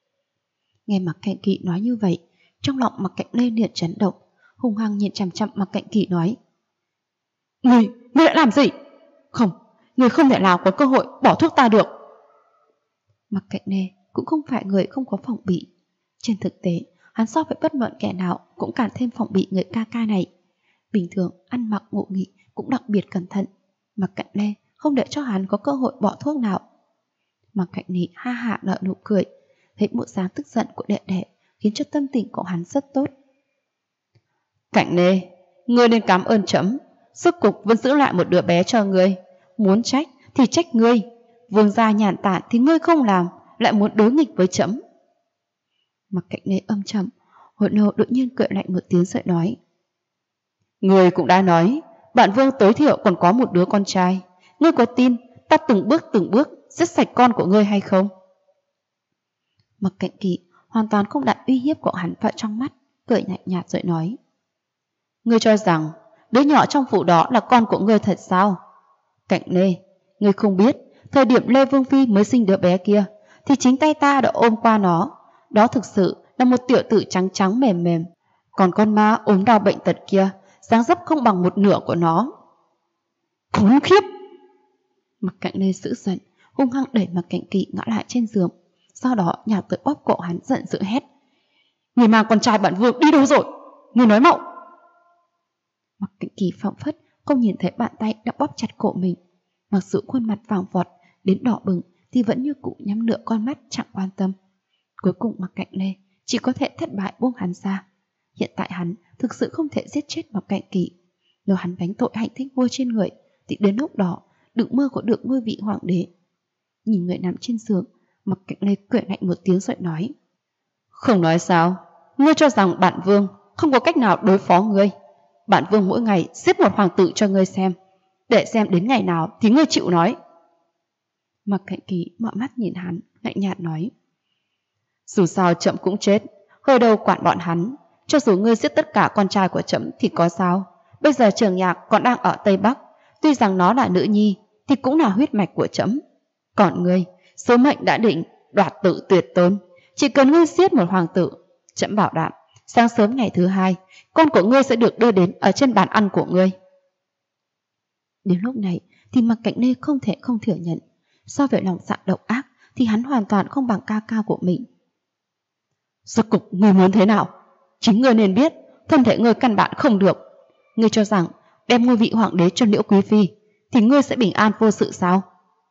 Nghe Mạc Cạnh Kỵ nói như vậy, trong lòng Mạc Cạnh Lê liền chấn động, hung hăng nhìn chằm chằm Mạc Cạnh Kỵ nói: Ngươi đã làm gì? Không, ngươi không thể nào có cơ hội bỏ thuốc ta được. Mạc Cạnh Lê cũng không phải người không có phòng bị. Trên thực tế, hắn so với bất luận kẻ nào cũng càng thêm phòng bị người ca ca này. Bình thường ăn mặc ngộ nghị cũng đặc biệt cẩn thận. Mạc Cạnh Lê không để cho hắn có cơ hội bỏ thuốc nào. Mạc Cạnh Lê ha hả nở nụ cười, thấy bộ dáng tức giận của đệ đệ khiến cho tâm tình của hắn rất tốt. Cạnh Lê, ngươi nên cảm ơn trẫm, rốt cục vẫn giữ lại một đứa bé cho ngươi. Muốn trách thì trách ngươi, vương gia nhàn tản thì ngươi không làm, lại muốn đối nghịch với trẫm. Mạc Cạnh Lê âm trầm, Hội Nô đột nhiên cười lạnh một tiếng rồi nói: Ngươi cũng đã nói, bản vương tối thiểu còn có một đứa con trai. Ngươi có tin ta từng bước giết sạch con của ngươi hay không? Mạc Cạnh Kỵ hoàn toàn không đặt uy hiếp của hắn vào trong mắt, cười nhạt nhạt rồi nói: Ngươi cho rằng đứa nhỏ trong phủ đó là con của ngươi thật sao? Cạnh Lê, ngươi không biết, thời điểm Lê Vương Phi mới sinh đứa bé kia thì chính tay ta đã ôm qua nó. Đó thực sự là một tiểu tử trắng trắng mềm mềm. Còn con ma ốm đau bệnh tật kia, dáng dấp không bằng một nửa của nó. Khốn khiếp! Mạc Cạnh Lê dữ giận, hung hăng đẩy Mạc Cạnh Kỵ ngã lại trên giường, sau đó nhào tới bóp cổ hắn giận dữ hét: Người mang con trai bản vương đi đâu rồi? Người nói mộng! Mạc Cạnh Kỵ phảng phất không nhìn thấy bàn tay đã bóp chặt cổ mình, mặc dù khuôn mặt vàng vọt đến đỏ bừng thì vẫn như cũ nhắm nửa con mắt chẳng quan tâm. Cuối cùng Mạc Cạnh Lê chỉ có thể thất bại buông hắn ra. Hiện tại hắn thực sự không thể giết chết Mạc Cạnh Kỵ. Nếu hắn đánh tội hạnh thích vua trên người thì đến lúc đó đừng mơ có được ngôi vị hoàng đế. Nhìn người nằm trên giường, Mạc Cạnh Lê cười lạnh một tiếng rồi nói: Không nói sao? Ngươi cho rằng bản vương không có cách nào đối phó ngươi? Bản vương mỗi ngày giết một hoàng tử cho ngươi xem, để xem đến ngày nào thì ngươi chịu nói. Mạc Cạnh Kỵ mở mắt nhìn hắn, lạnh nhạt nói: Dù sao trẫm cũng chết, hơi đâu quản bọn hắn. Cho dù ngươi giết tất cả con trai của trẫm thì có sao? Bây giờ Trường Nhạc còn đang ở Tây Bắc, tuy rằng nó là nữ nhi thì cũng là huyết mạch của trẫm. Còn ngươi, số mệnh đã định, đoạt tự tuyệt tôn. Chỉ cần ngươi giết một hoàng tử, trẫm bảo đảm sáng sớm ngày thứ hai, con của ngươi sẽ được đưa đến ở trên bàn ăn của ngươi. Đến lúc này thì Mạc Cạnh Lê không thể không thừa nhận, so với lòng dạ độc ác thì hắn hoàn toàn không bằng ca ca của mình. Rốt cục ngươi muốn thế nào? Chính ngươi nên biết, thân thể ngươi căn bản không được. Ngươi cho rằng đem ngôi vị hoàng đế cho Liễu Quý Phi thì ngươi sẽ bình an vô sự sao?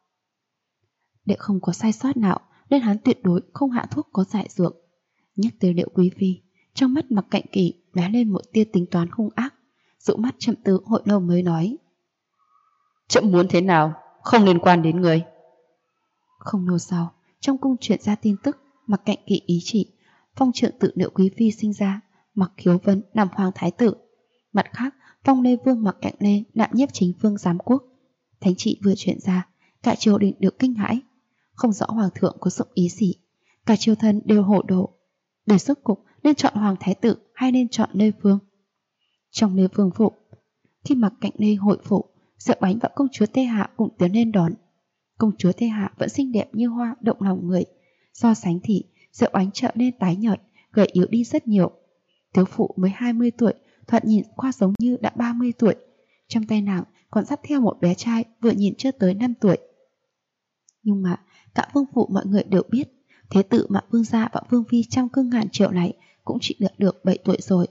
Để không có sai sót nào nên hắn tuyệt đối không hạ thuốc có giải dược. Nhắc tới Liễu Quý Phi, trong mắt Mạc Cạnh Kỵ lóe lên một tia tính toán hung ác, dụ mắt chậm từ Hội Lâu mới nói: Trẫm muốn thế nào không liên quan đến người. Không lâu sau, trong cung truyền ra tin tức Mạc Cạnh Kỵ ý chỉ phong trượng tự Liễu Quý Phi sinh ra Mạc Khiếu Vân làm hoàng thái tử. Mặt khác, phong Lê Vương Mạc Cạnh Lê đảm nhiếp chính vương giám quốc. Thánh trị vừa truyền ra, cả triều đình được kinh hãi, không rõ hoàng thượng có dụng ý gì, cả triều thần đều hổ độ. Để rốt cục nên chọn hoàng thái tử hay nên chọn Lê Vương. Trong Lê Vương phủ, khi Mạc Cạnh Lê hội phủ, Diệu Ánh và công chúa Tê Hạ cùng tiến lên đón. Công chúa Tê Hạ vẫn xinh đẹp như hoa động lòng người, so sánh thì Diệu Ánh trở nên tái nhợt, gầy yếu đi rất nhiều. Thiếu phụ mới 20 tuổi, thoạt nhìn qua giống như đã 30 tuổi. Trong tay nàng còn dắt theo một bé trai vừa nhìn chưa tới 5 tuổi. Nhưng mà cả vương phủ mọi người đều biết, thế tử mà vương gia và vương phi trong cương ngàn triệu này cũng chỉ được 7 tuổi rồi.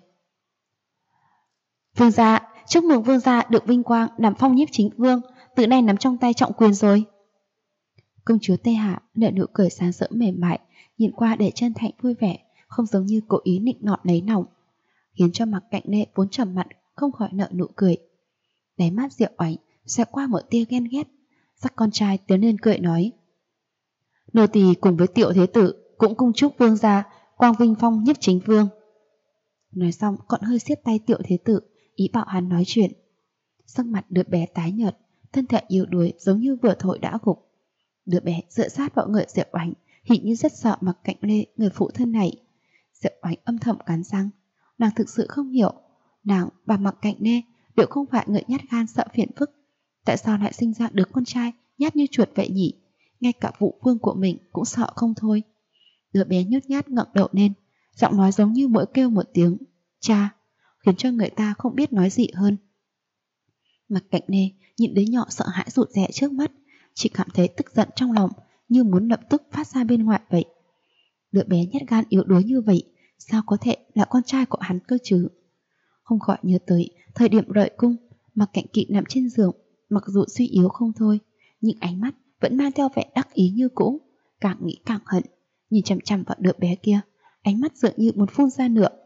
Vương gia, chúc mừng vương gia được vinh quang làm phong nhiếp chính vương, từ nay nắm trong tay trọng quyền rồi. Công chúa Tê Hạ nở nụ cười sáng sỡ mềm mại, nhìn qua để chân thành vui vẻ, không giống như cố ý nịnh nọt lấy lòng, khiến cho Mạc Cạnh Lê vốn trầm mặn không khỏi nở nụ cười. Đáy mắt Diệu Ánh sẽ qua một tia ghen ghét, dắt con trai tiến lên cười nói: Nô tỳ cùng với Tiểu thế tử cũng cung chúc vương gia quang vinh phong nhiếp chính vương. Nói xong còn hơi siết tay Tiểu thế tử, ý bảo hắn nói chuyện. Sắc mặt đứa bé tái nhợt, thân thể yếu đuối giống như vừa thổi đã gục. Đứa bé dựa sát vào người Diệu Ánh, hình như rất sợ Mạc Cạnh Lê, người phụ thân này. Diệu Ánh âm thầm cắn răng, nàng thực sự không hiểu, nàng và Mạc Cạnh Lê đều không phải người nhát gan sợ phiền phức, tại sao lại sinh ra đứa con trai nhát như chuột vậy nhỉ? Ngay cả vụ vương của mình cũng sợ không thôi. Đứa bé nhút nhát ngẩng đầu lên, giọng nói giống như mỗi kêu một tiếng cha, khiến cho người ta không biết nói gì hơn. Mặc Cạnh Nê nhìn đứa nhỏ sợ hãi rụt rè trước mắt, chỉ cảm thấy tức giận trong lòng, như muốn lập tức phát ra bên ngoài vậy. Đứa bé nhát gan yếu đuối như vậy, sao có thể là con trai của hắn cơ chứ? Không khỏi nhớ tới thời điểm rời cung, Mặc Cảnh Kỵ nằm trên giường, mặc dù suy yếu không thôi, nhưng ánh mắt vẫn mang theo vẻ đắc ý như cũ. Càng nghĩ càng hận, nhìn chằm chằm vào đứa bé kia, ánh mắt dường như muốn phun ra nữa.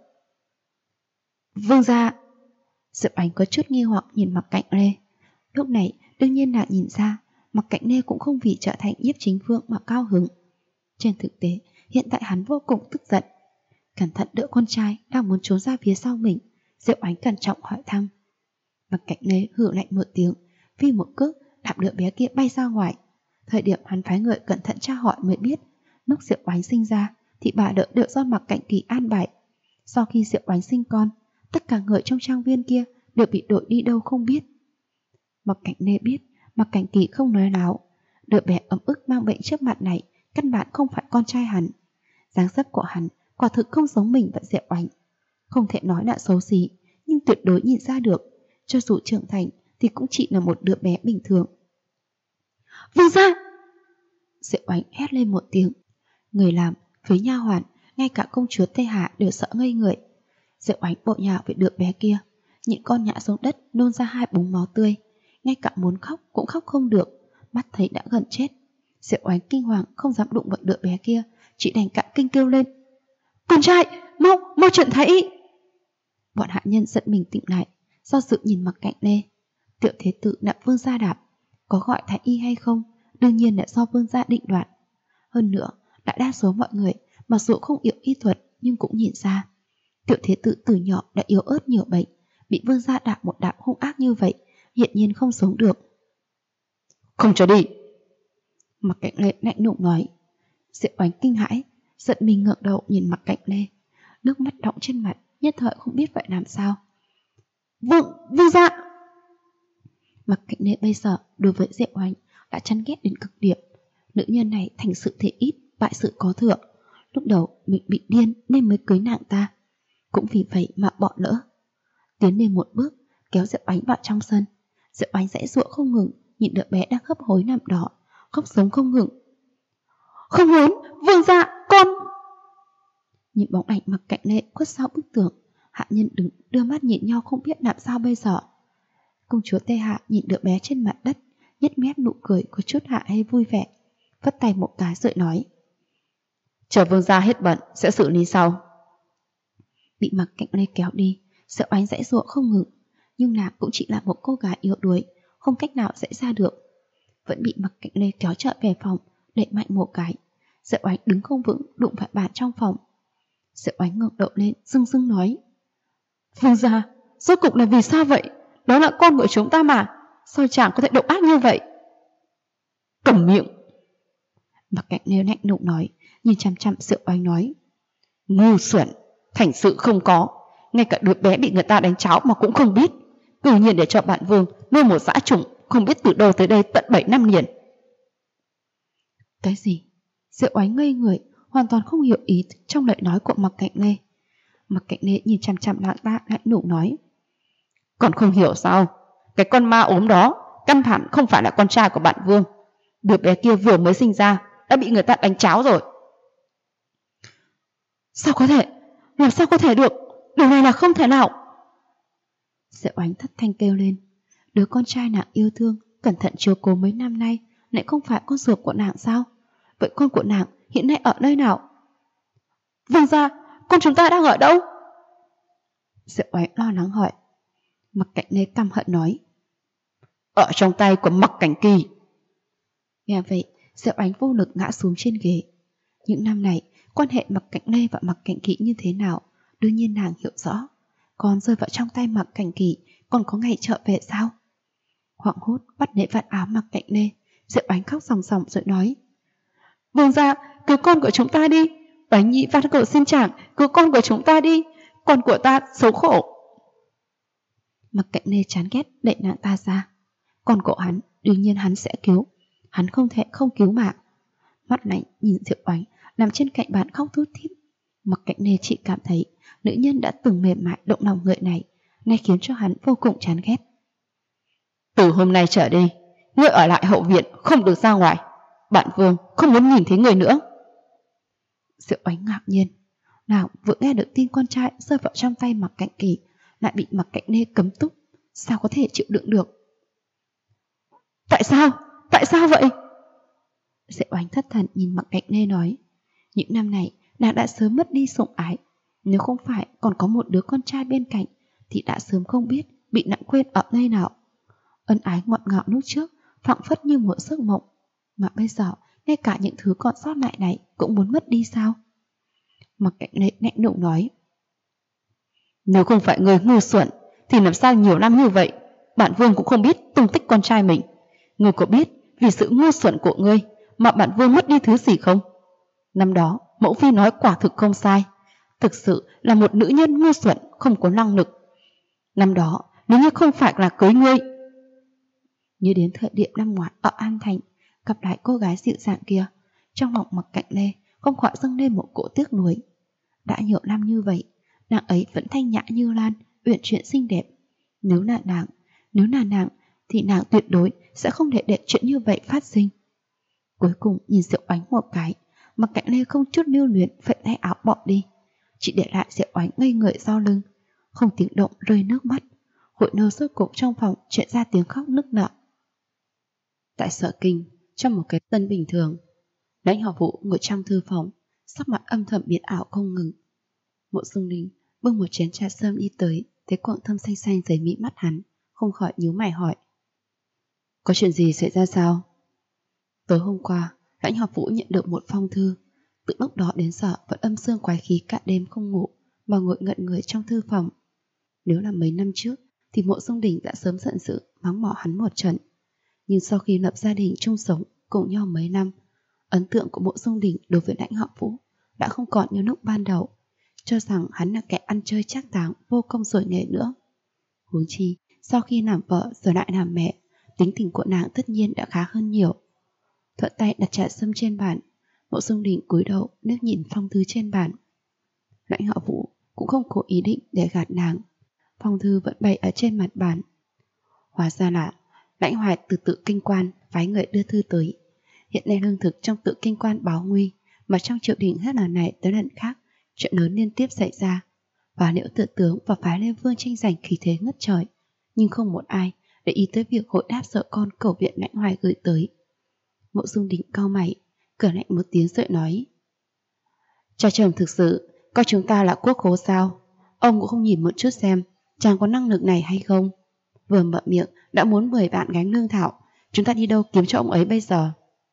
Vương gia! Diệp Ánh có chút nghi hoặc nhìn Mặc Cảnh Lê. Lúc này đương nhiên là nhìn ra Mặc Cảnh Lê cũng không vì trở thành Nhiếp Chính Vương mà cao hứng. Trên thực tế hiện tại hắn vô cùng tức giận. Cẩn thận đỡ con trai đang muốn trốn ra phía sau mình, Diệp Ánh cẩn trọng hỏi thăm. Mặc Cảnh Lê hừ lạnh một tiếng, vì một cước đạp đứa bé kia bay ra ngoài. Thời điểm hắn phái người cẩn thận tra hỏi mới biết, lúc Diệp Oánh sinh ra thì bà đỡ đều do Mặc Cảnh Kỳ an bài. Sau khi Diệp Oánh sinh con, tất cả người trong trang viên kia đều bị đội đi đâu không biết. Mặc Cảnh Lê biết Mặc Cảnh Kỳ không nói láo, đứa bé ấm ức mang bệnh trước mặt này căn bản không phải con trai hắn. Dáng dấp của hắn quả thực không giống mình và Diệp Oánh. Không thể nói là xấu xí, nhưng tuyệt đối nhìn ra được, cho dù trưởng thành thì cũng chỉ là một đứa bé bình thường. Vương gia! Diệp Oánh hét lên một tiếng. Người làm, phía nha hoàn, ngay cả công chúa Tây Hạ đều sợ ngây người. Diệp Oánh bội nhào về đứa bé kia, nhịn con nhã xuống đất nôn ra 2 búng máu tươi, ngay cả muốn khóc cũng khóc không được, mắt thấy đã gần chết. Diệp Oánh kinh hoàng không dám đụng vào đứa bé kia, chỉ đành cả kinh kêu lên. Con trai, mau chuyển thái y! Bọn hạ nhân giận mình tỉnh lại, do dự nhìn Mặc Cảnh Lê. Tiểu thế tử nạp vương gia đạp, có gọi thái y hay không đương nhiên là do vương gia định đoạt. Hơn nữa, đại đa số mọi người mặc dù không hiểu y thuật nhưng cũng nhìn ra tiểu thế tử từ nhỏ đã yếu ớt nhiều bệnh, bị vương gia đạp một đạp hung ác như vậy, hiển nhiên không sống được. Không cho đi! Mặc Cảnh Lê lạnh lùng nói. Diệp Oánh kinh hãi, giận mình ngẩng đầu nhìn Mặc Cảnh Lê, nước mắt đọng trên mặt, nhất thời không biết phải làm sao. Vương gia! Mặc Cảnh Lê bây giờ đối với Diệp Oánh đã chán ghét đến cực điểm. Nữ nhân này thành sự thể ít, bại sự có thượng. Lúc đầu mình bị điên nên mới cưới nàng ta, cũng vì vậy mà bỏ lỡ. Tiến lên một bước, kéo Diệp Oánh vào trong sân. Diệp Oánh giãy giụa không ngừng, nhìn đứa bé đang hấp hối nằm đó, khóc sống không ngừng. Không muốn, vương gia, con! Nhìn bóng ảnh Mặc Cảnh Lê khuất sau bức tường, hạ nhân đứng đưa mắt nhìn nhau không biết làm sao bây giờ. Công chúa Tây Hạ nhìn đứa bé trên mặt đất, nhếch mép nụ cười có chút hạ hay vui vẻ, vất tay một cái rồi nói. Chờ vương gia hết bận sẽ xử lý sau. Bị Mặc Cảnh Lê kéo đi, Diệp Oánh giãy giụa không ngừng, nhưng nàng cũng chỉ là một cô gái yếu đuối, không cách nào dãy ra được. Vẫn bị Mặc Cảnh Lê kéo trở về phòng, đẩy mạnh một cái. Diệp Oánh đứng không vững, đụng phải bàn trong phòng. Diệp Oánh ngẩng đầu lên, dưng dưng nói. Vương gia, rốt cục là vì sao vậy? Đó là con của chúng ta mà, sao chàng có thể độc ác như vậy? Câm miệng! Mặc Cảnh Lê lạnh lùng nói, nhìn chằm chằm Diệp Oánh nói. Ngu xuẩn, thành sự không có, ngay cả đứa bé bị người ta đánh cháo mà cũng không biết, tự nhiên để cho bạn Vương nuôi một dã chủng không biết từ đâu tới đây tận 7 năm liền. Cái gì? Diệp Oánh ngây người, hoàn toàn không hiểu ý trong lời nói của Mặc Cảnh Lê. Mặc Cảnh Lê nhìn chằm chằm nàng ta lạnh lùng nói. Còn không hiểu sao? Cái con ma ốm đó căn bản không phải là con trai của bạn Vương. Đứa bé kia vừa mới sinh ra đã bị người ta đánh cháo rồi. Sao có thể? Làm sao có thể được? Điều này là không thể nào. Diệp Oánh thất thanh kêu lên. Đứa con trai nàng yêu thương, cẩn thận chiếu cố mấy năm nay lại không phải con ruột của nàng sao? Vậy con của nàng hiện nay ở nơi nào? Vương gia, con chúng ta đang ở đâu? Diệp Oánh lo lắng hỏi. Mặc Cảnh Lê căm hận nói. Ở trong tay của Mặc Cảnh Kỳ. Nghe vậy, Diệp Oánh vô lực ngã xuống trên ghế. Những năm này, quan hệ Mặc Cảnh Lê và Mặc Cảnh Kỳ như thế nào, đương nhiên nàng hiểu rõ. Còn rơi vào trong tay Mặc Cảnh Kỳ, còn có ngày trở về sao? Hoảng hốt bắt lấy vạt áo Mặc Cảnh Lê, Diệp Oánh khóc ròng ròng rồi nói. Vương gia, cứu con của chúng ta đi. Oánh Nhi van cầu xin chàng, cứu con của chúng ta đi. Con của ta xấu khổ. Mặc Cảnh Lê chán ghét đẩy nàng ta ra. Con của hắn, đương nhiên hắn sẽ cứu. Hắn không thể không cứu mà. Mắt lạnh nhìn Diệp Oánh, nằm trên cạnh bàn khóc thút thít. Mặc Cạnh Nê chỉ cảm thấy nữ nhân đã từng mềm mại động lòng người này nay khiến cho hắn vô cùng chán ghét. Từ hôm nay trở đi, ngươi ở lại hậu viện, không được ra ngoài. Bản vương không muốn nhìn thấy người nữa. Diệu Oánh ngạc nhiên, nàng vừa nghe được tin con trai rơi vào trong tay Mặc Cạnh Kỳ lại bị Mặc Cạnh Nê cấm túc, sao có thể chịu đựng được? Tại sao? Tại sao vậy? Diệu Oánh thất thần nhìn Mặc Cạnh Nê nói, những năm này nàng đã sớm mất đi sủng ái, nếu không phải còn có một đứa con trai bên cạnh thì đã sớm không biết bị lãng quên ở nơi nào. Ân ái ngọt ngào lúc trước phảng phất như một giấc mộng, mà bây giờ ngay cả những thứ còn sót lại này cũng muốn mất đi sao? Mặc Cạnh Nê lạnh lùng nói, nếu không phải người ngu xuẩn thì làm sao nhiều năm như vậy bản vương cũng không biết tung tích con trai mình. Ngươi có biết vì sự ngu xuẩn của ngươi mà bản vương mất đi thứ gì không? Năm đó mẫu phi nói quả thực không sai, thực sự là một nữ nhân ngu xuẩn không có năng lực. Năm đó nếu như không phải là cưới ngươi. Như đến thời điểm năm ngoái ở An Thành gặp lại cô gái dịu dàng kia, trong lòng Mặc Cạnh Lê không khỏi dâng lên một cỗ tiếc nuối. Đã nhiều năm như vậy, nàng ấy vẫn thanh nhã như lan, uyển chuyển xinh đẹp. Nếu là nàng thì nàng tuyệt đối sẽ không để chuyện như vậy phát sinh. Cuối cùng nhìn Diệu Oánh một cái, Mặc Cạnh Lê không chút lưu luyến phẩy tay áo bỏ đi, chỉ để lại Diệu Oánh ngây người sau lưng, không tiếng động rơi nước mắt. Hội nơ rốt cục trong phòng truyền ra tiếng khóc nức nở. Tại Sở Kinh, trong một cái sân bình thường, Lãnh Hạo Vũ ngồi trong thư phòng, sắc mặt âm thầm biến ảo không ngừng. Mộ Dung Đình bưng một chén trà sâm đi tới, thấy quầng thâm xanh xanh dưới mí mắt hắn, không khỏi nhíu mày hỏi, có chuyện gì xảy ra sao? Tối hôm qua, Lãnh Hạo Vũ nhận được một phong thư, từ lúc đó đến giờ vẫn âm sương quái khí cả đêm không ngủ, mà ngồi ngẩn người trong thư phòng. Nếu là mấy năm trước thì Mộ Dung Đình đã sớm giận dữ mắng mỏ hắn một trận, nhưng sau khi lập gia đình chung sống cùng nhau mấy năm, ấn tượng của Mộ Dung Đình đối với Lãnh Hạo Vũ đã không còn như lúc ban đầu, cho rằng hắn là kẻ ăn chơi trác táng vô công rồi nghề nữa. Huống chi sau khi làm vợ rồi lại làm mẹ, tính tình của nàng tất nhiên đã khá hơn nhiều. Thuận tay đặt trà sâm trên bàn, Mộ Dung Đình cúi đầu liếc nhìn phong thư trên bàn. Lãnh Hạo Vũ cũng không cố ý định để gạt nàng, phong thư vẫn bày ở trên mặt bàn. Hóa ra là Lãnh Hoài từ Tự Kinh Quan phái người đưa thư tới. Hiện nay lương thực trong Tự Kinh Quan báo nguy, mà trong triều đình hết lần này tới lần khác chuyện lớn liên tiếp xảy ra, và Liễu Tự Tướng và phái Lê Vương tranh giành khí thế ngất trời, nhưng không một ai để ý tới việc hội đáp sợ con cầu viện Lãnh Hoài gửi tới. Mộ Dung Đình cau mày, cười lạnh một tiếng rồi nói, cha chồng thực sự coi chúng ta là quốc khố sao? Ông cũng không nhìn một chút xem chàng có năng lực này hay không? Vừa mở miệng đã muốn 10 vạn gánh lương thảo, chúng ta đi đâu kiếm cho ông ấy bây giờ?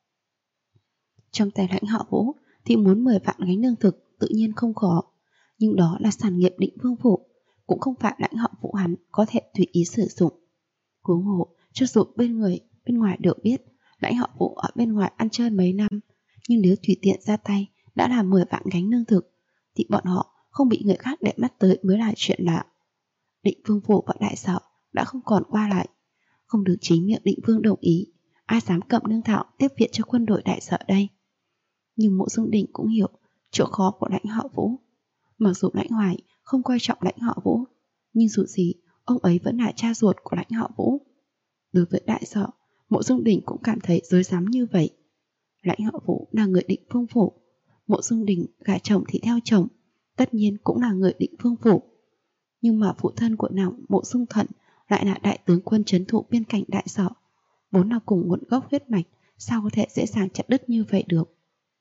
Trong tay Lãnh Hạo Vũ thì muốn 10 vạn gánh lương thực tự nhiên không khó, nhưng đó là sản nghiệp Định Vương phủ, cũng không phải Lãnh Hạo Vũ hắn có thể tùy ý sử dụng. Huống hồ cho dù bên ngoài đều biết Lãnh Hạo Vũ ở bên ngoài ăn chơi mấy năm, nhưng nếu tùy tiện ra tay đã là 10 vạn gánh lương thực thì bọn họ không bị người khác để mắt tới mới là chuyện lạ. Định Vương phủ và đại sở đã không còn qua lại, không được chính miệng Định Vương đồng ý, ai dám cầm lương thảo tiếp viện cho quân đội đại sở đây? Nhưng Mộ Dung Đình cũng hiểu chỗ khó của Lãnh Hạo Vũ. Mặc dù Lãnh Hoài không coi trọng Lãnh Hạo Vũ, nhưng dù gì ông ấy vẫn là cha ruột của Lãnh Hạo Vũ. Đối với đại sở, Mộ Dung Đình cũng cảm thấy rối rắm như vậy. Lãnh Hạo Vũ là người Định Vương phủ, Mộ Dung Đình gả chồng thì theo chồng, tất nhiên cũng là người Định Vương phủ. Nhưng mà phụ thân của nàng Mộ Dung Thận lại là đại tướng quân trấn thủ biên cảnh đại sở, vốn là cùng nguồn gốc huyết mạch, sao có thể dễ dàng chặt đứt như vậy được?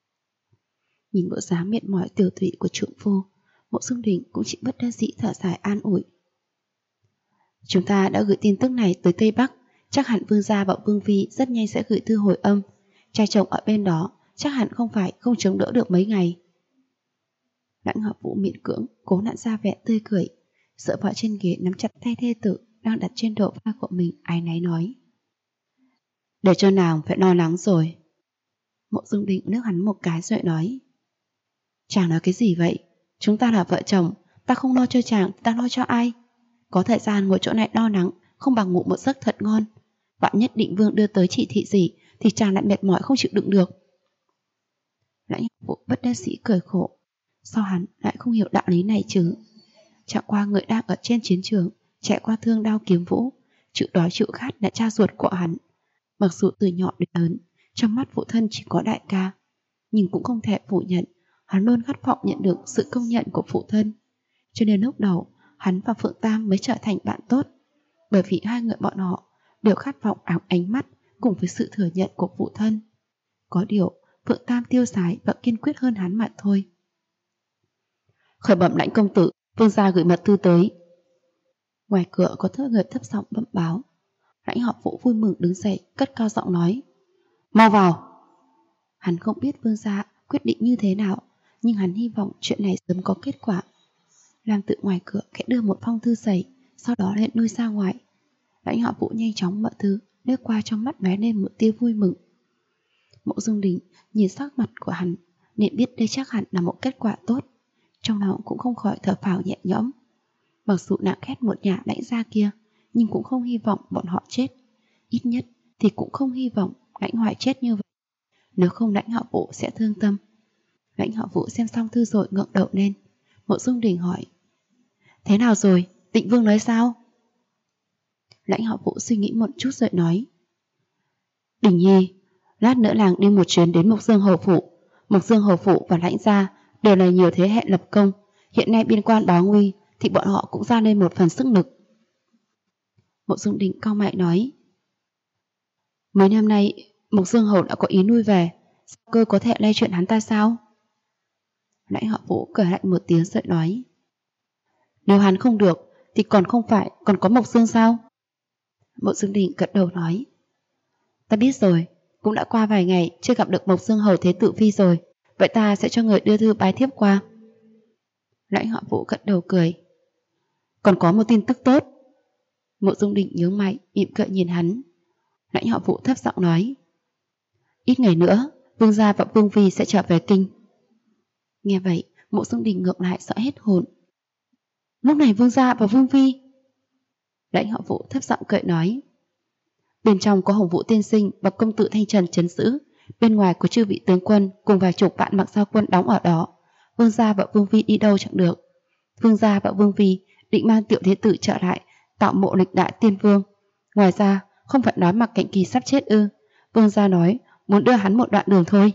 Nhìn bộ dáng mệt mỏi tiểu tụy của trượng phu, Mộ Dung Đình cũng chỉ bất đắc dĩ thở dài an ủi. Chúng ta đã gửi tin tức này tới Tây Bắc, chắc hẳn vương gia và vương phi rất nhanh sẽ gửi thư hồi âm. Cha chồng ở bên đó chắc hẳn không chống đỡ được mấy ngày. Lãnh Hạo Vũ miễn cưỡng cố nặn ra vẻ tươi cười, dựa vào trên ghế nắm chặt tay thê tử đang đặt trên đầu vai của mình, áy náy nói, để cho nàng phải lo lắng rồi. Mộ Dung Đình liếc hắn một cái rồi nói, chàng nói cái gì vậy? Chúng ta là vợ chồng, ta không lo cho chàng, ta lo cho ai? Có thời gian ngồi chỗ này lo lắng không bằng ngủ một giấc thật ngon. Vạn nhất Định Vương đưa tới chỉ thị gì thì chàng lại mệt mỏi không chịu đựng được. Lãnh Học Vũ bất đắc dĩ cười khổ. Sao hắn lại không hiểu đạo lý này chứ? Chẳng qua người đang ở trên chiến trường, trải qua thương đao kiếm vũ, chịu đói chịu khát là cha ruột của hắn. Mặc dù từ nhỏ đến lớn, trong mắt phụ thân chỉ có đại ca, nhưng cũng không thể phủ nhận hắn luôn khát vọng nhận được sự công nhận của phụ thân. Cho nên lúc đầu hắn và Phượng Tam mới trở thành bạn tốt, bởi vì hai người bọn họ đều khát vọng ánh mắt cùng với sự thừa nhận của phụ thân. Có điều Phượng Tam tiêu sái và kiên quyết hơn hắn mà thôi. Khởi bẩm lãnh công tử, vương gia gửi mật thư tới. Ngoài cửa có người thấp giọng bẩm báo. Lãnh Học Vũ vui mừng đứng dậy, cất cao giọng nói: mau vào. Hắn không biết vương gia quyết định như thế nào, nhưng hắn hy vọng chuyện này sớm có kết quả. Lam Tự ngoài cửa khẽ đưa một phong thư dày, sau đó lại lui ra ngoài. Lãnh Học Vũ nhanh chóng mở thư, lướt qua, trong mắt lóe lên một tia vui mừng. Mộ Dung Đình nhìn sắc mặt của hắn, nên biết đây chắc hẳn là một kết quả tốt. Trong lòng cũng không khỏi thở phào nhẹ nhõm. Mặc dù nàng ghét một nhà lãnh gia kia, nhưng cũng không hy vọng bọn họ chết. Ít nhất thì cũng không hy vọng Lãnh Hoài chết như vậy. Nếu không Lãnh Học Vũ sẽ thương tâm. Lãnh Học Vũ xem xong thư rồi ngẩng đầu lên. Mộ Dung Đình hỏi: thế nào rồi, Tịnh Vương nói sao? Lãnh Học Vũ suy nghĩ một chút rồi nói: Đình Nhi, lát nữa làng đi một chuyến đến Mộc Dương Hầu Phủ. Mộc Dương Hầu Phủ và Lãnh gia đều là nhiều thế hệ lập công. Hiện nay biên quan báo nguy thì bọn họ cũng ra lên một phần sức lực. Mộ Dung Đình cau mày nói: mấy năm nay Mộc Dương Hầu đã có ý nuôi về, sao cơ có thể lay chuyện hắn ta sao? Lãnh Học Vũ cười lạnh một tiếng rồi nói: nếu hắn không được thì còn không phải còn có Mộc Dương sao? Mộ Dương Đình gật đầu nói: ta biết rồi, cũng đã qua vài ngày chưa gặp được Mộc Dương Hầu Thế Tử Phi rồi, vậy ta sẽ cho người đưa thư bái thiếp qua. Lãnh Học Vũ gật đầu cười: còn có một tin tức tốt. Mộ Dung Đình nhướng mày, mỉm cười nhìn hắn. Lãnh Học Vũ thấp giọng nói: ít ngày nữa Vương gia và Vương Phi sẽ trở về kinh. Nghe vậy, Mộ Dung Đình ngược lại sợ hết hồn. Lúc này Vương gia và Vương Phi? Lãnh Học Vũ thấp giọng cười nói: bên trong có Hồng Vũ tiên sinh và công tử Thanh Trần trấn giữ, bên ngoài có chư vị tướng quân cùng vài chục vạn Mặc Giao quân đóng ở đó. Vương gia và Vương Phi đi đâu chẳng được. Vương gia và Vương Phi định mang Tiểu Thế Tử trở lại tạo mộ lịch đại tiên vương. Ngoài ra, không phải nói Mạc Cảnh Kỳ sắp chết ư? Vương gia nói muốn đưa hắn một đoạn đường thôi.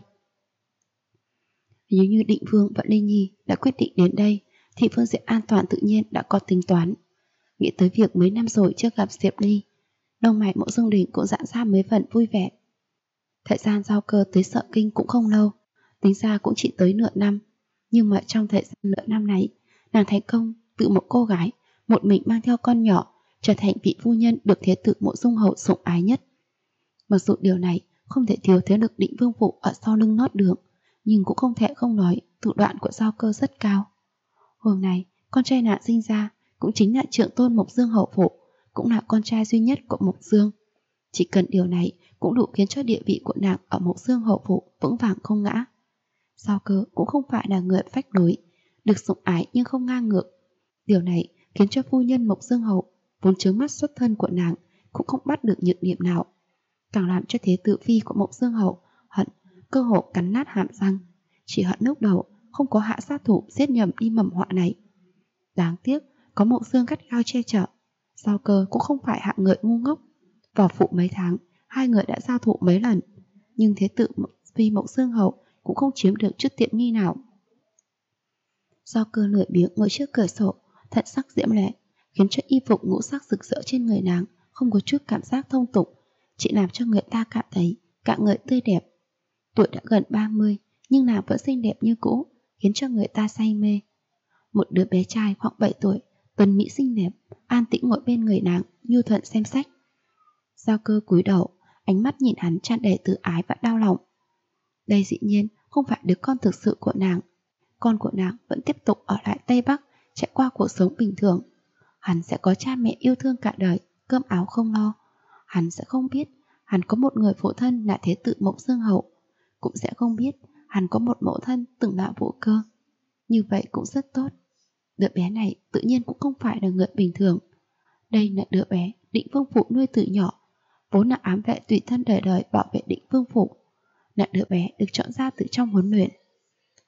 Nếu như Định Vương và Linh Nhi đã quyết định đến đây, thì phương diện an toàn tự nhiên đã có tính toán. Nghĩ tới việc mấy năm rồi chưa gặp Diệp Ly, lông mày Mộ Dung Đình cũng giãn ra mấy phần vui vẻ. Thời gian giao cơ tới Sợ Kinh cũng không lâu, tính ra cũng chỉ tới nửa năm. Nhưng mà trong thời gian nửa năm này, nàng thành công tự một cô gái một mình mang theo con nhỏ trở thành vị phu nhân được Thế Tử Mộ Dung Hầu sủng ái nhất. Mặc dù điều này không thể thiếu thế lực Định Vương Phủ ở sau lưng nót đường, nhưng cũng không thể không nói thủ đoạn của giao cơ rất cao. Hôm nay con trai nàng sinh ra cũng chính là trưởng tôn Mộc Dương Hầu Phủ, cũng là con trai duy nhất của Mộc Dương. Chỉ cần điều này cũng đủ khiến cho địa vị của nàng ở Mộc Dương Hầu Phủ vững vàng không ngã. Giao cơ cũng không phải là người phách lối, được sủng ái nhưng không ngang ngược. Điều này khiến cho phu nhân Mộc Dương Hầu vốn chướng mắt xuất thân của nàng cũng không bắt được nhược điểm nào, càng làm cho Thế Tử Phi của Mộc Dương Hầu hận cơ hồ cắn nát hàm răng. Chỉ hận lúc đầu không có hạ sát thủ giết nhầm đi mầm họa này. Đáng tiếc có Mộc Dương gắt gao che chở, giao cơ cũng không phải hạng người ngu ngốc. Vào phủ mấy tháng, hai người đã giao thủ mấy lần, nhưng Thế Tử Phi Mộc Dương Hầu cũng không chiếm được chút tiện nghi nào. Giao cơ lười biếng ngồi trước cửa sổ, thận sắc diễm lệ, khiến cho y phục ngũ sắc rực rỡ trên người nàng không có chút cảm giác thông tục, chỉ làm cho người ta cảm thấy cả người tươi đẹp. Tuổi đã gần 30, nhưng nàng vẫn xinh đẹp như cũ, khiến cho người ta say mê. Một đứa bé trai khoảng 7 tuổi, tuấn mỹ xinh đẹp, an tĩnh ngồi bên người nàng, nhu thuận xem sách. Giao cơ cúi đầu, ánh mắt nhìn hắn tràn đầy tự ái và đau lòng. Đây dĩ nhiên không phải đứa con thực sự của nàng. Con của nàng vẫn tiếp tục ở lại Tây Bắc, trải qua cuộc sống bình thường. Hắn sẽ có cha mẹ yêu thương cả đời, cơm áo không lo. Hắn sẽ không biết hắn có một người phụ thân là Thế Tử Mộc Dương Hầu, cũng sẽ không biết hắn có một mẫu thân từng là Vũ Cơ. Như vậy cũng rất tốt. Đứa bé này tự nhiên cũng không phải là người bình thường. Đây là đứa bé Định Vương Phủ nuôi từ nhỏ, vốn là ám vệ tùy thân đời đời bảo vệ Định Vương Phủ, là đứa bé được chọn ra từ trong huấn luyện,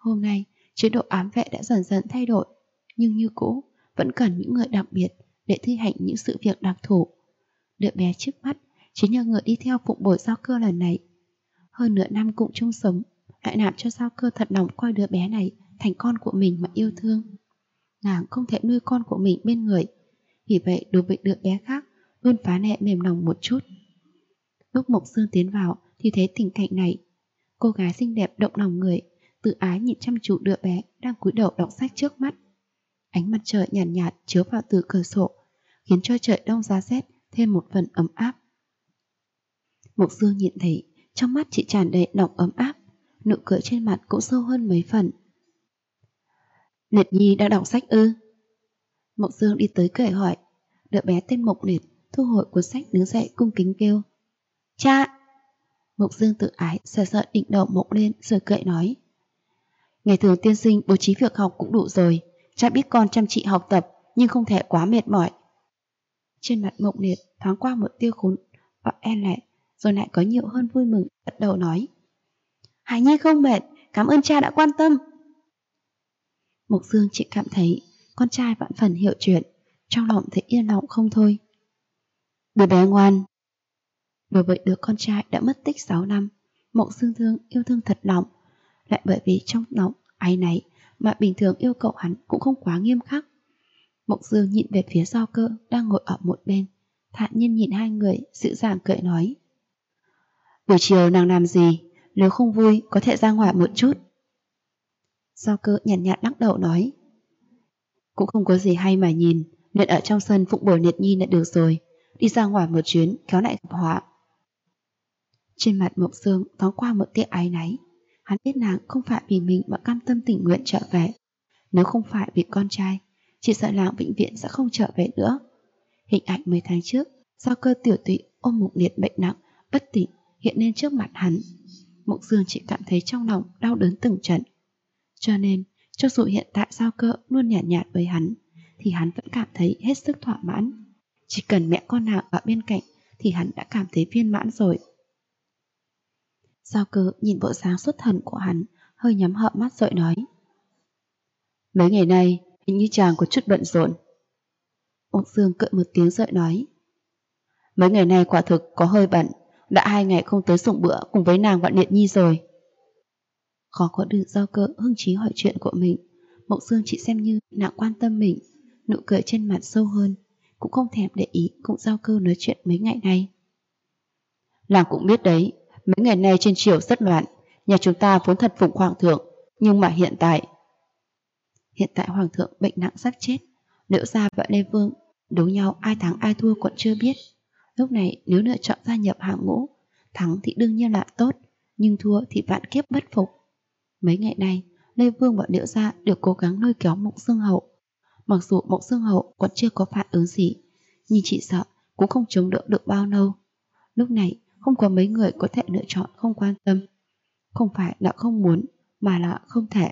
Hôm nay, chế độ ám vệ đã dần dần thay đổi, nhưng như cũ, vẫn cần những người đặc biệt để thi hành những sự việc đặc thù. Đứa bé trước mắt chính là người đi theo phụng bồi Giao Cơ lần này. Hơn nửa năm cùng chung sống, lại làm cho Giao Cơ thật lòng coi đứa bé này thành con của mình mà yêu thương. Nàng không thể nuôi con của mình bên người, vì vậy đối với đứa bé khác luôn phá lệ mềm lòng một chút. Lúc Mộc Dương tiến vào thì thấy tình cảnh này. Cô gái xinh đẹp động lòng người, tự ái nhìn chăm chú đứa bé đang cúi đầu đọc sách trước mắt. Ánh mặt trời nhàn nhạt chiếu vào từ cửa sổ, khiến cho trời đông giá rét thêm một phần ấm áp. Mộc Dương nhìn thấy trong mắt chỉ tràn đầy lòng ấm áp, nụ cười trên mặt cũng sâu hơn mấy phần. Liệt Nhi đang đọc sách ư? Mộc Dương đi tới cười hỏi. Đứa bé tên Mộc Liệt thu hồi cuốn sách đứng dậy cung kính kêu: Cha! Mộc Dương tự ái sờ sờ đỉnh đầu Mộc lên rồi cười nói: Ngày thường tiên sinh bố trí việc học cũng đủ rồi, cha biết con chăm chỉ học tập nhưng không thể quá mệt mỏi. Trên mặt Mộc Liệt thoáng qua một tia khốn và e lệ, rồi lại có nhiều hơn vui mừng, gật đầu nói: Hải Nhi không mệt, cảm ơn cha đã quan tâm. Mộc Dương chỉ cảm thấy con trai vạn phần hiểu chuyện, trong lòng thấy yên lòng không thôi. Đứa bé ngoan. Đối với đứa con trai đã mất tích 6 năm, Mộc Dương yêu thương thật lòng, lại bởi vì trong lòng áy náy mà bình thường yêu cầu hắn cũng không quá nghiêm khắc. Mộc Dương nhìn về phía Giao Cơ đang ngồi ở một bên, thản nhiên nhìn hai người, dịu dàng cười nói: Buổi chiều nàng làm gì? Nếu không vui có thể ra ngoài một chút. Giao Cơ nhàn nhạt lắc đầu nói: Cũng không có gì hay mà nhìn, nên ở trong sân phụng bồi Liệt Nhi là được rồi. Đi ra ngoài một chuyến khéo lại gặp họa. Trên mặt Mộc Dương thoáng qua một tia áy náy. Hắn biết nàng không phải vì mình mà cam tâm tình nguyện trở về. Nếu không phải vì con trai, chỉ sợ nàng vĩnh viễn sẽ không trở về nữa. Hình ảnh mấy tháng trước, Giao Cơ tiểu tụy ôm Mộc Liệt bệnh nặng, bất tỉnh hiện lên trước mặt hắn. Mộc Dương chỉ cảm thấy trong lòng đau đớn từng trận. Cho nên, cho dù hiện tại Giao Cơ luôn nhạt nhạt với hắn, thì hắn vẫn cảm thấy hết sức thỏa mãn. Chỉ cần mẹ con nàng ở bên cạnh thì hắn đã cảm thấy viên mãn rồi. Giao Cơ nhìn bộ dáng xuất thần của hắn, hơi nhắm hợ mắt rồi nói: Mấy ngày nay hình như chàng có chút bận rộn. Mộc Dương cười một tiếng rồi nói: Mấy ngày nay quả thực có hơi bận, đã 2 ngày không tới dùng bữa cùng với nàng và Liệt Nhi rồi. Khó có được Giao Cơ hứng chí hỏi chuyện của mình, Mộc Dương chỉ xem như nàng quan tâm mình, nụ cười trên mặt sâu hơn, cũng không thèm để ý cùng Giao Cơ nói chuyện mấy ngày nay. Nàng cũng biết đấy, mấy ngày nay trên triều rất loạn, nhà chúng ta vốn thật phục hoàng thượng, nhưng mà hiện tại hoàng thượng bệnh nặng sắp chết, Liễu Gia và Lê Vương đấu nhau ai thắng ai thua còn chưa biết. Lúc này nếu lựa chọn gia nhập hàng ngũ, thắng thì đương nhiên là tốt, nhưng thua thì vạn kiếp bất phục. Mấy ngày nay Lê Vương và Liễu Gia đều cố gắng lôi kéo Mộc Dương Hậu. Mặc dù Mộc Dương Hậu còn chưa có phản ứng gì, nhưng chỉ sợ cũng không chống đỡ được bao lâu. Lúc này không có mấy người có thể lựa chọn không quan tâm. Không phải là không muốn, mà là không thể.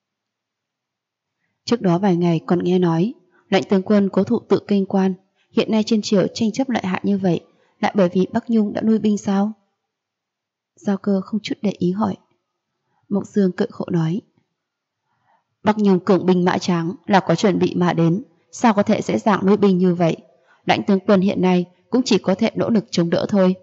Trước đó vài ngày còn nghe nói lệnh tướng quân cố thủ tự kinh quan, hiện nay trên triều tranh chấp lợi hại như vậy, lại bởi vì Bắc Nhung đã nuôi binh sao? Giao Cơ không chút để ý hỏi. Mộc Dương cười khổ nói: Bắc Nhung cường binh mã tráng là có chuẩn bị mà đến, sao có thể dễ dàng nuôi binh như vậy? Lãnh tướng quân hiện nay cũng chỉ có thể nỗ lực chống đỡ thôi.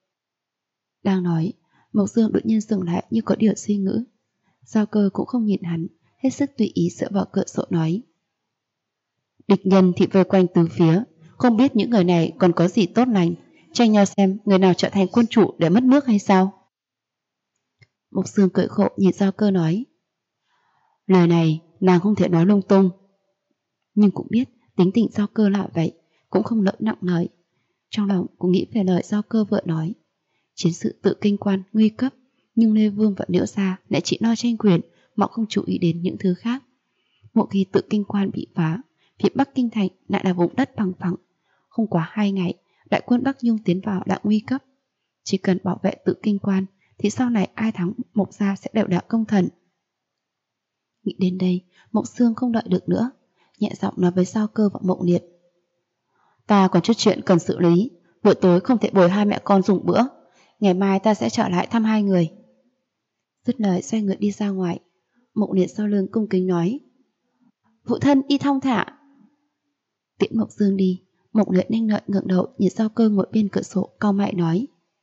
Đang nói, Mộc Dương đột nhiên dừng lại như có điều suy ngữ. Giao Cơ cũng không nhìn hắn, hết sức tùy ý dựa vào cửa sổ nói: Địch nhân thì vây quanh từ phía, không biết những người này còn có gì tốt lành, tranh nhau xem người nào trở thành quân chủ để mất nước hay sao? Mộc Dương cười khổ nhìn Giao Cơ nói: Lời này nàng không thể nói lung tung. Nhưng cũng biết tính tình Giao Cơ là vậy, cũng không lỡ nặng lời. Trong lòng cũng nghĩ về lời Giao Cơ vừa nói. Chiến sự tự kinh quan nguy cấp, nhưng Lê Vương và Liễu Gia lại chỉ lo tranh quyền mà không chú ý đến những thứ khác. Một khi tự kinh quan bị phá, phía Bắc Kinh Thành lại là vùng đất bằng phẳng. Không quá 2 ngày, đại quân Bắc Nhung tiến vào đã nguy cấp. Chỉ cần bảo vệ tự kinh quan thì sau này ai thắng Mộc Gia sẽ đều đã công thần. Nghĩ đến đây, Mộc Dương không đợi được nữa, nhẹ giọng nói với Giao Cơ và Mộc Liệt: Ta còn chút chuyện cần xử lý, buổi tối không thể bồi hai mẹ con dùng bữa, ngày mai ta sẽ trở lại thăm hai người. Dứt lời xoay người đi ra ngoài. Mộng Liệt sau lưng cung kính nói: Phụ thân y thong thả. Tiễn Mộc Dương đi, Mộng Liệt nhanh nợi ngẩng đầu nhìn Giao Cơ ngồi bên cửa sổ, cau mày nói: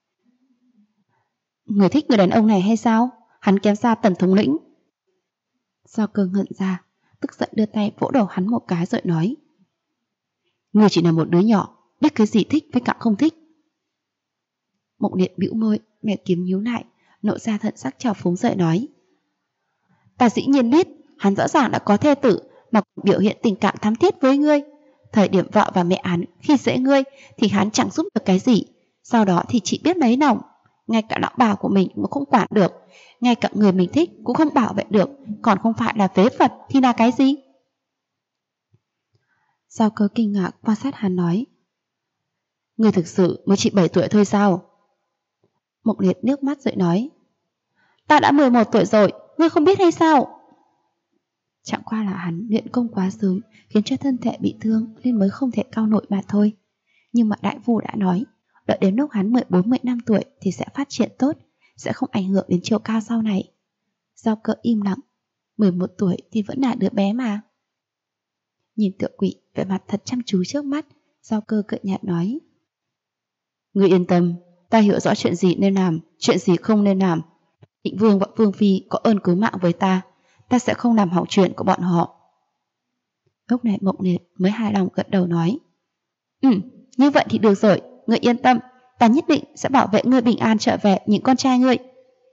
Người thích người đàn ông này hay sao? Hắn kém xa Tần thống lĩnh. Giao Cơ ngẩn ra, tức giận đưa tay vỗ đầu hắn một cái rồi nói: Ngươi chỉ là một đứa nhỏ, biết cái gì thích với cả không thích. Mộng Liệt bĩu môi, mẹ kiếm nhíu lại, nộ ra thận sắc trào phúng dậy nói: Ta dĩ nhiên biết, hắn rõ ràng đã có thê tử mà còn biểu hiện tình cảm thắm thiết với ngươi. Thời điểm vợ và mẹ hắn khi dễ ngươi thì hắn chẳng giúp được cái gì, sau đó thì chỉ biết lấy lòng. Ngay cả lão bà của mình cũng không quản được, ngay cả người mình thích cũng không bảo vệ được, còn không phải là phế vật thì là cái gì? Giao Cơ kinh ngạc quan sát hắn nói: Ngươi thực sự mới chỉ 7 tuổi thôi sao? Mộng Liệt nước mắt rồi nói: Ta đã 11 tuổi rồi, ngươi không biết hay sao? Chẳng qua là hắn luyện công quá sớm khiến cho thân thể bị thương nên mới không thể cao nổi mà thôi. Nhưng mà đại phu đã nói, đợi đến lúc hắn 14-15 tuổi thì sẽ phát triển tốt, sẽ không ảnh hưởng đến chiều cao sau này. Giao Cơ im lặng, 11 tuổi thì vẫn là đứa bé mà. Nhìn Tiểu Quỷ vẻ mặt thật chăm chú trước mắt, Giao Cơ cợt nhạt nói: Ngươi yên tâm, ta hiểu rõ chuyện gì nên làm, chuyện gì không nên làm. Định Vương và Vương Phi có ơn cứu mạng với ta, ta sẽ không làm hỏng chuyện của bọn họ. Lúc này Mộng Liệt mới hài lòng gật đầu nói: Như vậy thì được rồi, ngươi yên tâm, ta nhất định sẽ bảo vệ ngươi bình an trở về những con trai ngươi.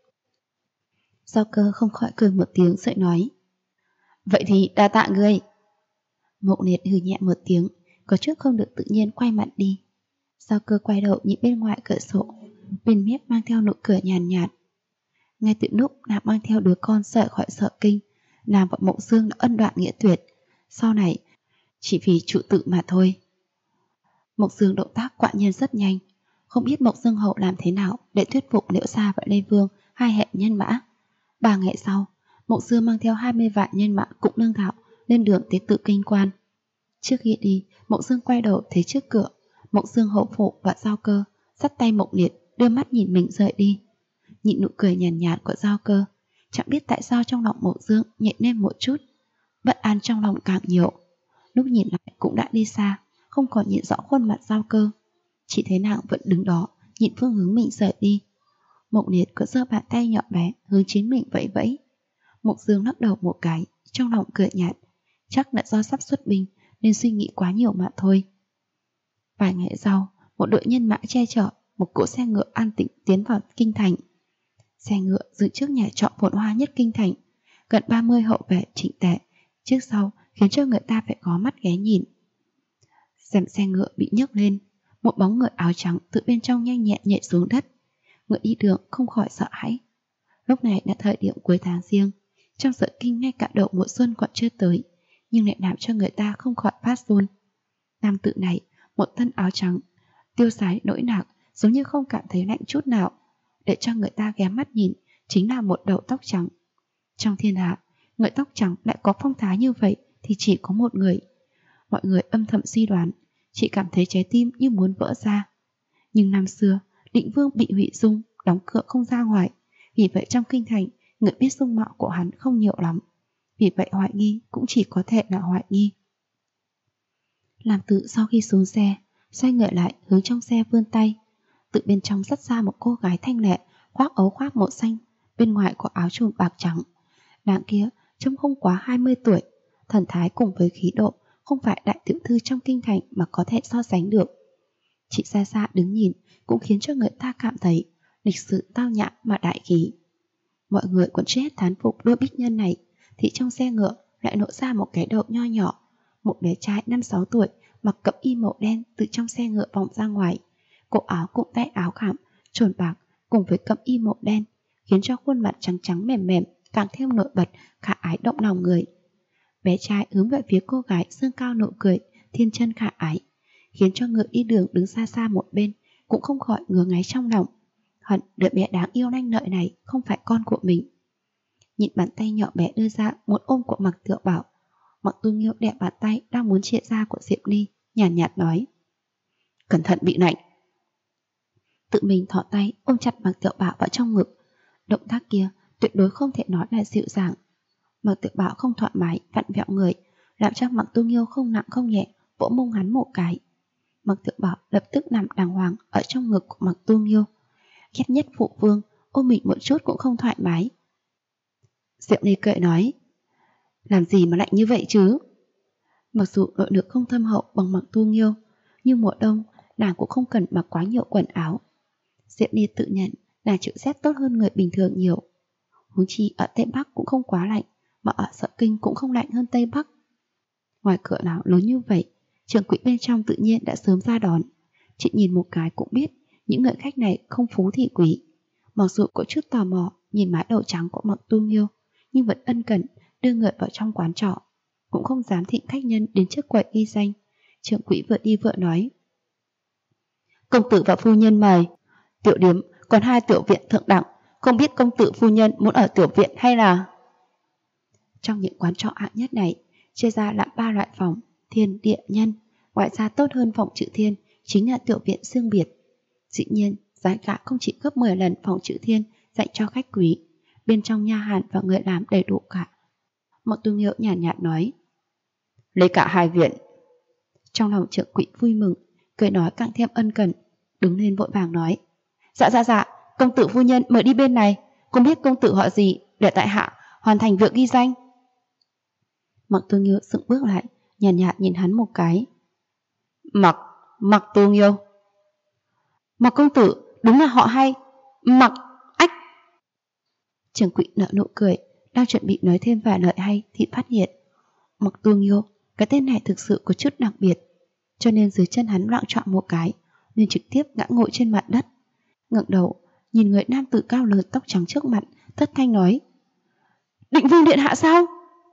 Giao Cơ không khỏi cười một tiếng rồi nói: Vậy thì đa tạ ngươi. Mộng Liệt hừ nhẹ một tiếng, có chút không được tự nhiên quay mặt đi. Giao Cơ quay đầu nhìn bên ngoài cửa sổ, bên mép mang theo nụ cười nhàn nhạt. Ngay từ lúc nàng mang theo đứa con rời khỏi Sở Kinh, nàng và Mộng Dương đã ân đoạn nghĩa tuyệt, sau này chỉ vì trụ tự mà thôi. Mộng Dương động tác quả nhiên rất nhanh, không biết Mộng Dương hậu làm thế nào để thuyết phục Liễu Sa và Lê Vương hai hệ nhân mã. 3 ngày sau, Mộng Dương mang theo 20 vạn nhân mã cũng lương thảo lên đường tới Tự Kinh Quan. Trước khi đi, Mộng Dương quay đầu thấy trước cửa, Mộng Dương hậu phụ và Giao Cơ dắt tay Mộng Liệt đưa mắt nhìn mình rời đi. Nhìn nụ cười nhàn nhạt của Giao Cơ, chẳng biết tại sao trong lòng Mộng Dương nhẹ lên một chút, bất an trong lòng càng nhiều. Lúc nhìn lại cũng đã đi xa, không còn nhìn rõ khuôn mặt Giao Cơ, chỉ thấy nàng vẫn đứng đó nhìn phương hướng mình rời đi. Mộng Liệt có giơ bàn tay nhỏ bé hướng chính mình vẫy vẫy. Mộng Dương lắc đầu một cái, trong lòng cười nhạt, chắc là do sắp xuất binh nên suy nghĩ quá nhiều mà thôi. Vài ngày sau, một đội nhân mã che chở một cỗ xe ngựa an tĩnh tiến vào kinh thành. Xe ngựa dừng trước nhà trọ phồn hoa nhất kinh thành, gần 30 hậu vệ chỉnh tề trước sau khiến cho người ta phải có mắt ghé nhìn. Rèm xe ngựa bị nhấc lên, một bóng người áo trắng từ bên trong nhanh nhẹn nhảy xuống đất. Người đi đường không khỏi sợ hãi. Lúc này là thời điểm cuối tháng riêng, trong Sở Kinh ngay cả đầu mùa xuân còn chưa tới, nhưng lại làm cho người ta không khỏi phát run. Nam tử này, một thân áo trắng, tiêu sái nỗi nạc, giống như không cảm thấy lạnh chút nào, để cho người ta ghé mắt nhìn, chính là một đầu tóc trắng. Trong thiên hạ, người tóc trắng lại có phong thái như vậy thì chỉ có một người. Mọi người âm thầm suy đoán, chỉ cảm thấy trái tim như muốn vỡ ra. Nhưng năm xưa, Định Vương bị hủy dung, đóng cửa không ra ngoài, vì vậy trong kinh thành, người biết dung mạo của hắn không nhiều lắm. Vì vậy hoài nghi cũng chỉ có thể là hoài nghi. Làm Tự sau khi xuống xe, xoay người lại hướng trong xe vươn tay, từ bên trong dắt ra một cô gái thanh lệ, khoác áo khoác màu xanh, bên ngoài có áo chùm bạc trắng. Nàng kia trông không quá 20 tuổi, thần thái cùng với khí độ không phải đại tiểu thư trong kinh thành mà có thể so sánh được. Chị xa xa đứng nhìn cũng khiến cho người ta cảm thấy lịch sự tao nhã mà đại khí. Mọi người còn chưa hết thán phục đôi bích nhân này, thì trong xe ngựa lại lộ ra một cái đầu nho nhỏ. Một bé trai 5-6 tuổi mặc cẩm y màu đen từ trong xe ngựa vòng ra ngoài. Cổ áo cũng tay áo khảm, trồn bạc cùng với cẩm y màu đen, khiến cho khuôn mặt trắng trắng mềm mềm càng thêm nổi bật, khả ái động lòng người. Bé trai hướng về phía cô gái dương cao nụ cười, thiên chân khả ái, khiến cho người đi đường đứng xa xa một bên cũng không khỏi ngứa ngáy trong lòng. Hận đứa bé đáng yêu lanh lợi này không phải con của mình. Nhìn bàn tay nhỏ bé đưa ra muốn ôm của Mạc Tiểu Bảo, Mạc Tu Nghiêu đè bàn tay đang muốn chia ra của Diệp Ly, nhàn nhạt nói: Cẩn thận bị lạnh. Tự mình thỏ tay ôm chặt Mạc Tiểu Bảo vào trong ngực. Động tác kia tuyệt đối không thể nói là dịu dàng. Mặc Tiểu Bảo không thoải mái vặn vẹo người, làm cho Mặc Tu Nghiêu không nặng không nhẹ vỗ mông hắn một cái. Mặc Tiểu Bảo lập tức nằm đàng hoàng ở trong ngực của Mặc Tu Nghiêu. Ghét nhất phụ vương, ôm mình một chút cũng không thoải mái. Diệu Ni cười nói, làm gì mà lạnh như vậy chứ? Mặc dù nội lực không thâm hậu bằng Mặc Tu Nghiêu, nhưng mùa đông nàng cũng không cần mặc quá nhiều quần áo. Diệu Ni tự nhận nàng chịu rét tốt hơn người bình thường nhiều. Huống chi ở Tây Bắc cũng không quá lạnh, mà ở Sở Kinh cũng không lạnh hơn Tây Bắc. Ngoài cửa nào lớn như vậy, Trưởng quỹ bên trong tự nhiên đã sớm ra đón. Chị nhìn một cái cũng biết những người khách này không phú thì quý. Mặc dù có chút tò mò nhìn mái đầu trắng của Mặc Tu Nghiêu, nhưng vẫn ân cần đưa người vào trong quán trọ, cũng không dám thịnh khách nhân đến trước quầy ghi danh. Trưởng quỹ vừa đi vừa nói, công tử và phu nhân mời. Tiểu điếm còn 2 tiểu viện thượng đẳng, không biết công tử phu nhân muốn ở tiểu viện hay là... Trong những quán trọ hạng nhất này chia ra làm 3 loại phòng: thiên, địa, nhân. Ngoài ra tốt hơn phòng chữ thiên chính là tiểu viện riêng biệt. Dĩ nhiên giá cả không chỉ gấp 10 lần phòng chữ thiên dành cho khách quý. Bên trong nha hàn và người làm đầy đủ cả. Mặc Tu Nghiêu nhàn nhạt nói, lấy cả 2 viện. Trong lòng Trưởng quỹ vui mừng, cười nói càng thêm ân cần, đứng lên vội vàng nói, dạ, công tử phu nhân mời đi bên này, không biết công tử họ gì để tại hạ hoàn thành việc ghi danh. Mặc Tu Nghiêu sững bước lại, nhàn nhạt nhìn hắn một cái. Mặc Tu Nghiêu. Mặc công tử đúng là họ hay. Mặc ách. Trưởng quỹ nở nụ cười, đang chuẩn bị nói thêm vài lời hay thì phát hiện Mặc Tu Nghiêu, cái tên này thực sự có chút đặc biệt, cho nên dưới chân hắn loạng choạng một cái, nên trực tiếp ngã ngồi trên mặt đất. Ngẩng đầu nhìn người nam tử cao lớn tóc trắng trước mặt, thất thanh nói, Định Vương điện hạ sao?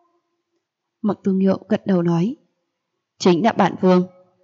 Mặc Tu Nghiêu gật đầu nói, chính là bản vương.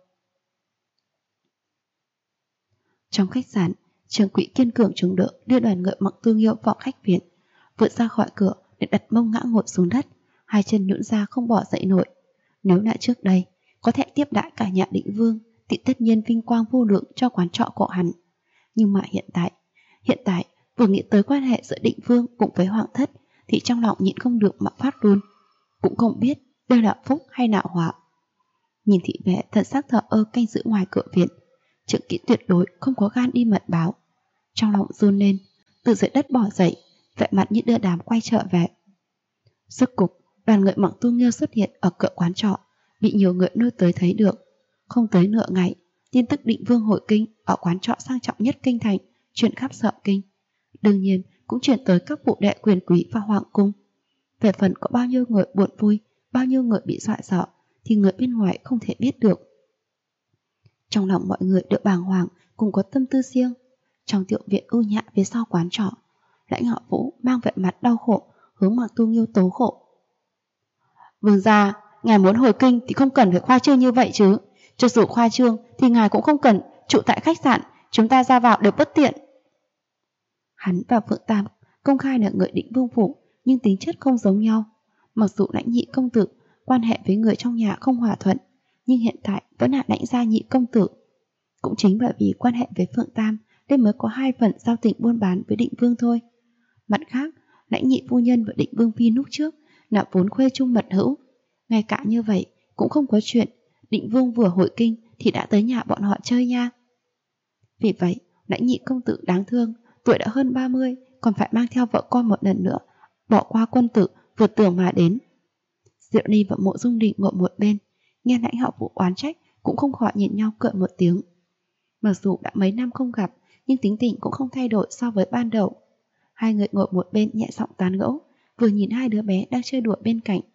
Trong khách sạn, Trưởng quỹ kiên cường chống đỡ đưa đoàn người Mặc Tu Nghiêu vào khách viện, vượt ra khỏi cửa để đặt mông ngã ngồi xuống đất, 2 chân nhũn ra không bỏ dậy nổi. Nếu lại trước đây có thể tiếp đãi cả nhà Định Vương thì tất nhiên vinh quang vô lượng cho quán trọ của hắn. Nhưng mà hiện tại vừa nghĩ tới quan hệ giữa Định Vương cùng với Hoàng thất thì trong lòng nhịn không được mà phát run, cũng không biết đây là phúc hay nạo họa. Nhìn thị vệ thần sắc thờ ơ canh giữ ngoài cửa viện, Trưởng quỹ tuyệt đối không có gan đi mật báo. Trong lòng run lên, từ dưới đất bỏ dậy, vẻ mặt như đưa đám quay trở về. Rốt cục, đoàn người Mặc Tu Nghiêu xuất hiện ở cửa quán trọ, bị nhiều người nuôi tới thấy được. Không tới nửa ngày, tin tức Định Vương hội kinh ở quán trọ sang trọng nhất kinh thành truyền khắp Sở Kinh, đương nhiên cũng truyền tới các vụ đệ quyền quý và hoàng cung. Về phần có bao nhiêu người buồn vui, bao nhiêu người bị dọa sợ thì người bên ngoài không thể biết được. Trong lòng mọi người đều bàng hoàng, cùng có tâm tư riêng. Trong tiểu viện ưu nhã phía sau quán trọ, Lãnh Họ Vũ mang vẻ mặt đau khổ hướng Mặc Tu Nghiêu tố khổ. Vương gia, ngài muốn hồi kinh thì không cần phải khoa trương như vậy chứ. Cho dù khoa trương thì ngài cũng không cần trụ tại khách sạn, chúng ta ra vào đều bất tiện. Hắn và Phượng Tam công khai là người Định Vương phủ, nhưng tính chất không giống nhau. Mặc dù Lãnh nhị công tử quan hệ với người trong nhà không hòa thuận, nhưng hiện tại vẫn là Lãnh gia nhị công tử. Cũng chính bởi vì quan hệ với Phượng Tam nên mới có 2 phần giao tình buôn bán với Định Vương thôi. Mặt khác, Lãnh nhị phu nhân và Định Vương phi lúc trước là vốn khuê chung mật hữu. Ngay cả như vậy cũng không có chuyện Định Vương vừa hội kinh thì đã tới nhà bọn họ chơi nha. Vì vậy, Lãnh nhị công tử đáng thương, tuổi đã hơn 30, còn phải mang theo vợ con một lần nữa, bỏ qua quân tử vượt tường mà đến. Diệu Ly và Mộ Dung Đình ngồi một bên, nghe Lãnh Họ Vũ oán trách cũng không khỏi nhìn nhau cười một tiếng. Mặc dù đã mấy năm không gặp, nhưng tính tình cũng không thay đổi so với ban đầu. 2 người ngồi một bên nhẹ giọng tán gẫu, vừa nhìn 2 đứa bé đang chơi đùa bên cạnh.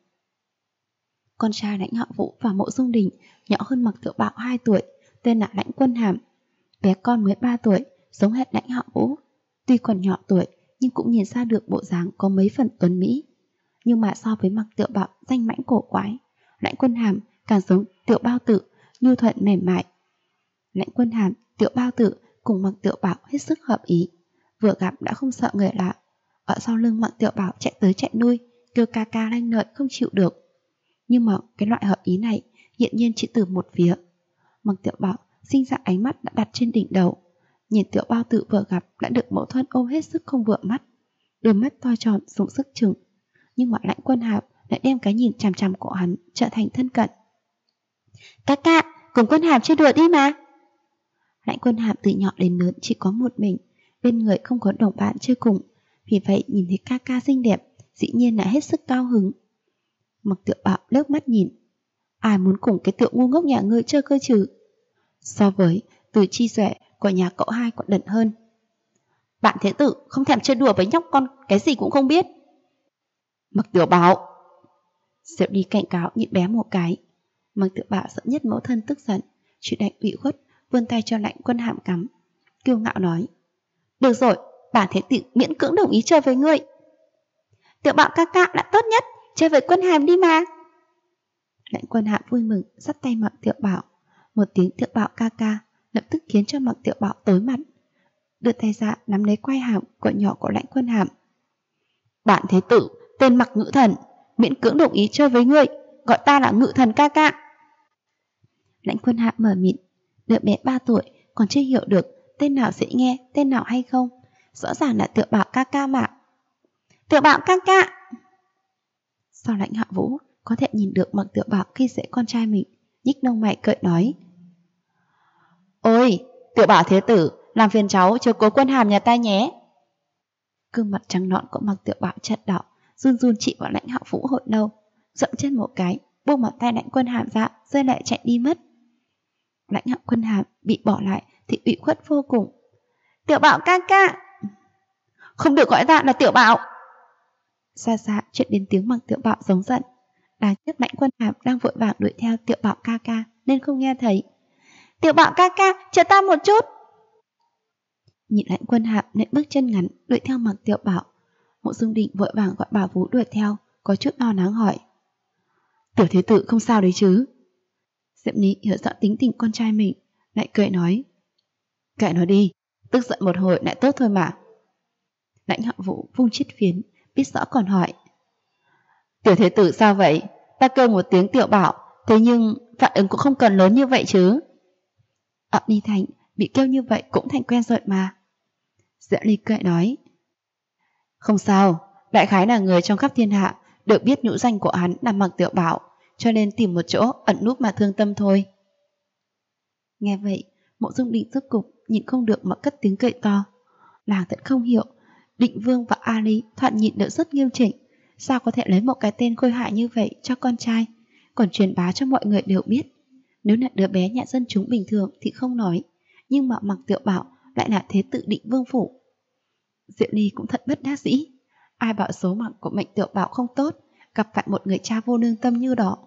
Con trai Lãnh Họ Vũ và Mộ Dung Đình nhỏ hơn Mặc Tiểu Bảo 2 tuổi, tên là Lãnh Quân Hàm. Bé con mới 3 tuổi, giống hệt Lãnh Họ Vũ. Tuy còn nhỏ tuổi nhưng cũng nhìn ra được bộ dáng có mấy phần tuấn mỹ. Nhưng mà so với Mặc Tiểu Bảo danh mãnh cổ quái, Lãnh Quân Hàm càng giống Tiểu Bao Tử, nhu thuận mềm mại. Lãnh Quân Hàm, Tiểu Bao Tử cùng Mặc Tiểu Bảo hết sức hợp ý, vừa gặp đã không sợ người lạ. Ở sau lưng Mặc Tiểu Bảo chạy tới chạy lui, kêu ca ca lanh lợi không chịu được. Nhưng mà cái loại hợp ý này hiện nhiên chỉ từ một phía. Mặc Tiểu Bảo sinh ra ánh mắt đã đặt trên đỉnh đầu, nhìn Tiểu Bao Tử vừa gặp đã được Mẫu Thân ôm hết sức không vừa mắt, đôi mắt to tròn dùng sức chừng. nhưng mà Lãnh Quân Hàm lại đem cái nhìn chằm chằm của hắn trở thành thân cận. Ca ca, cùng Quân Hàm chơi đùa đi mà. Lãnh Quân Hàm từ nhỏ đến lớn chỉ có một mình, bên người không có đồng bạn chơi cùng, vì vậy nhìn thấy ca ca xinh đẹp, dĩ nhiên là hết sức cao hứng. Mặc Tiểu Bảo liếc mắt nhìn, ai muốn cùng cái tiểu ngu ngốc nhà ngươi chơi cơ chứ? So với Từ Chi Duệ của nhà cậu hai còn đần hơn. Bạn Thế Tử không thèm chơi đùa với nhóc con cái gì cũng không biết. Mặc Tiểu Bảo. Diệu đi cảnh cáo nhịn bé một cái. Mặc Tiểu Bảo sợ nhất mẫu thân tức giận, chỉ đành ủy khuất vươn tay cho Lãnh Quân Hàm cắm, kiêu ngạo nói: Được rồi, bản Thế Tử miễn cưỡng đồng ý chơi với ngươi. Tiểu Bảo ca ca đã tốt nhất, chơi với Quân Hàm đi mà. Lãnh Quân Hàm vui mừng dắt tay Mặc Tiểu Bảo. Một tiếng Tiểu Bảo ca ca lập tức khiến cho Mặc Tiểu Bảo tối mặt, đưa tay ra nắm lấy quai hàm của nhỏ của Lãnh Quân Hàm. Bản Thế Tử tên Mặc Ngự Thần, miễn cưỡng đồng ý chơi với ngươi, gọi ta là Ngự Thần ca ca. Lãnh Quân Hàm mở miệng, đứa bé 3 tuổi còn chưa hiểu được tên nào dễ nghe, tên nào hay không. Rõ ràng là Tiểu Bảo ca ca mà. Tiểu Bảo ca ca. Sao Lãnh Hạ Vũ có thể nhìn được Mặc Tiểu Bảo khi dễ con trai mình, nhích lông mày cười nói: Ôi, Tiểu Bảo Thế Tử, làm phiền cháu chiếu cố Quân Hàm nhà ta nhé. Gương mặt trắng nõn của Mặc Tiểu Bảo chật đỏ, run run chị vào Lãnh Hạ Vũ hồi lâu, dậm chân một cái, buông mặt tay Lãnh Quân Hàm ra, rơi lại chạy đi mất. Lãnh Hạ Quân Hàm bị bỏ lại thì ủy khuất vô cùng. Tiểu Bảo ca ca. Không được gọi ta là Tiểu Bảo. Xa xa chuyện đến tiếng Mặc Tiểu Bảo giống giận. Đáng tiếc Lãnh Quân Hàm đang vội vàng đuổi theo Tiểu Bảo ca ca nên không nghe thấy. Tiểu Bảo ca ca, chờ ta một chút. Nhìn Lãnh Quân Hàm nên bước chân ngắn đuổi theo Mặc Tiểu Bảo. Mộ Dung Đình vội vàng gọi Bảo Vũ đuổi theo, có chút lo lắng hỏi: Tiểu Thế Tử không sao đấy chứ? Diệm Ní hiểu rõ tính tình con trai mình, lại cười nói: Kệ nó đi, tức giận một hồi lại tốt thôi mà. Lãnh Hạ Vũ vung chiếc phiến, biết rõ còn hỏi: Tiểu Thế Tử sao vậy? Ta kêu một tiếng Tiểu Bảo, thế nhưng phản ứng cũng không cần lớn như vậy chứ. Ni Thành bị kêu như vậy cũng thành quen rồi mà. Diệu Ly cười nói: Không sao, đại khái là người trong khắp thiên hạ được biết nhũ danh của hắn là Mặc Tiểu Bảo, cho nên tìm một chỗ ẩn núp mà thương tâm thôi. Nghe vậy, Mộ Dung Định rốt cục nhịn không được mà cất tiếng cười to. Nàng thật không hiểu, Định Vương và A Lý thoạt nhìn được rất nghiêm chỉnh, sao có thể lấy một cái tên khôi hại như vậy cho con trai, còn truyền bá cho mọi người đều biết. Nếu là đứa bé nhà dân chúng bình thường thì không nói, nhưng mà Mặc Tiểu Bảo lại là Thế Tử Định Vương phủ. Diệu Ly cũng thật bất đắc dĩ, ai bảo số mệnh của mệnh Tiểu Bảo không tốt, gặp phải một người cha vô lương tâm như đó.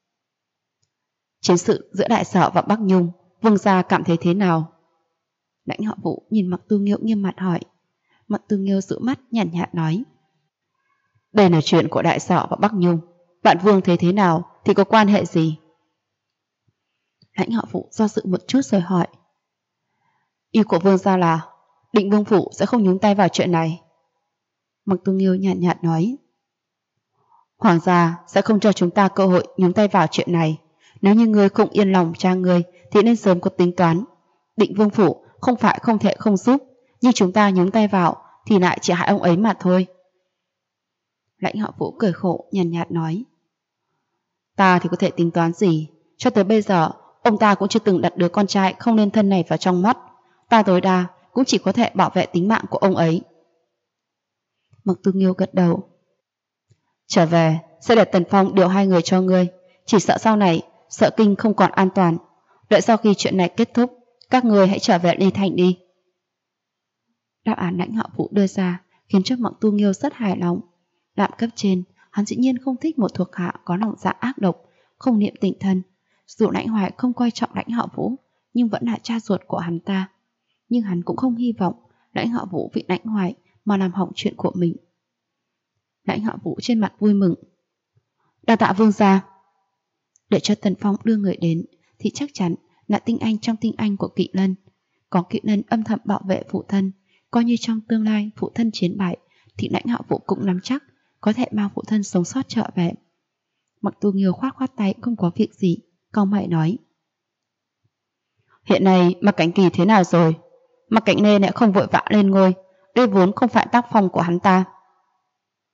Chiến sự giữa Đại Sở và Bắc Nhung, Vương gia cảm thấy thế nào? Lãnh Họ Vũ nhìn Mặc Tu Nghiêu nghiêm mặt hỏi. Mặc Tu Nghiêu dụ mắt nhàn nhạt nói: Đây là chuyện của Đại Sở và Bắc Nhung, bạn Vương thấy thế nào thì có quan hệ gì? Lãnh Họ Vũ do dự một chút rồi hỏi: Ý của Vương gia là Định Vương phủ sẽ không nhúng tay vào chuyện này. Mặc Tu Nghiêu nhàn nhạt nói: Hoàng gia sẽ không cho chúng ta cơ hội nhúng tay vào chuyện này. Nếu như ngươi không yên lòng cha ngươi thì nên sớm có tính toán. Định Vương phủ không phải không thể không giúp, nhưng chúng ta nhúng tay vào thì lại chỉ hại ông ấy mà thôi. Lãnh Họ Vũ cười khổ nhàn nhạt nói: Ta thì có thể tính toán gì? Cho tới bây giờ ông ta cũng chưa từng đặt đứa con trai không nên thân này vào trong mắt. Ta tối đa cũng chỉ có thể bảo vệ tính mạng của ông ấy. Mặc Tu Nghiêu gật đầu. Trở về sẽ để Tần Phong điều 2 người cho ngươi, chỉ sợ sau này Sợ Kinh không còn an toàn. Đợi sau khi chuyện này kết thúc, các ngươi hãy trở về Ly Thành đi. Đáp án Lãnh Họ Vũ đưa ra khiến cho Mặc Tu Nghiêu rất hài lòng. Đạm cấp trên, hắn dĩ nhiên không thích một thuộc hạ có lòng dạ ác độc, không niệm tình thân. Dù Lãnh Hoài không coi trọng Lãnh Họ Vũ, nhưng vẫn là cha ruột của hắn ta. Nhưng hắn cũng không hy vọng Lãnh Họ Vũ vì Lãnh Hoài mà làm hỏng chuyện của mình. Lãnh Họ Vũ trên mặt vui mừng. Đa tạ Vương gia. Để cho Tần Phong đưa người đến thì chắc chắn là tinh anh trong tinh anh của Kỵ Lân. Có Kỵ Lân âm thầm bảo vệ phụ thân, coi như trong tương lai phụ thân chiến bại thì Lãnh Họ Vũ cũng nắm chắc có thể mang phụ thân sống sót trở về. Mặc Tu Nghiêu khoát khoát tay không có việc gì, cau mày nói: Hiện nay Mặc Cảnh Kỳ thế nào rồi? Mặc Cảnh Nê lại không vội vã lên ngôi, đây vốn không phải tác phong của hắn ta.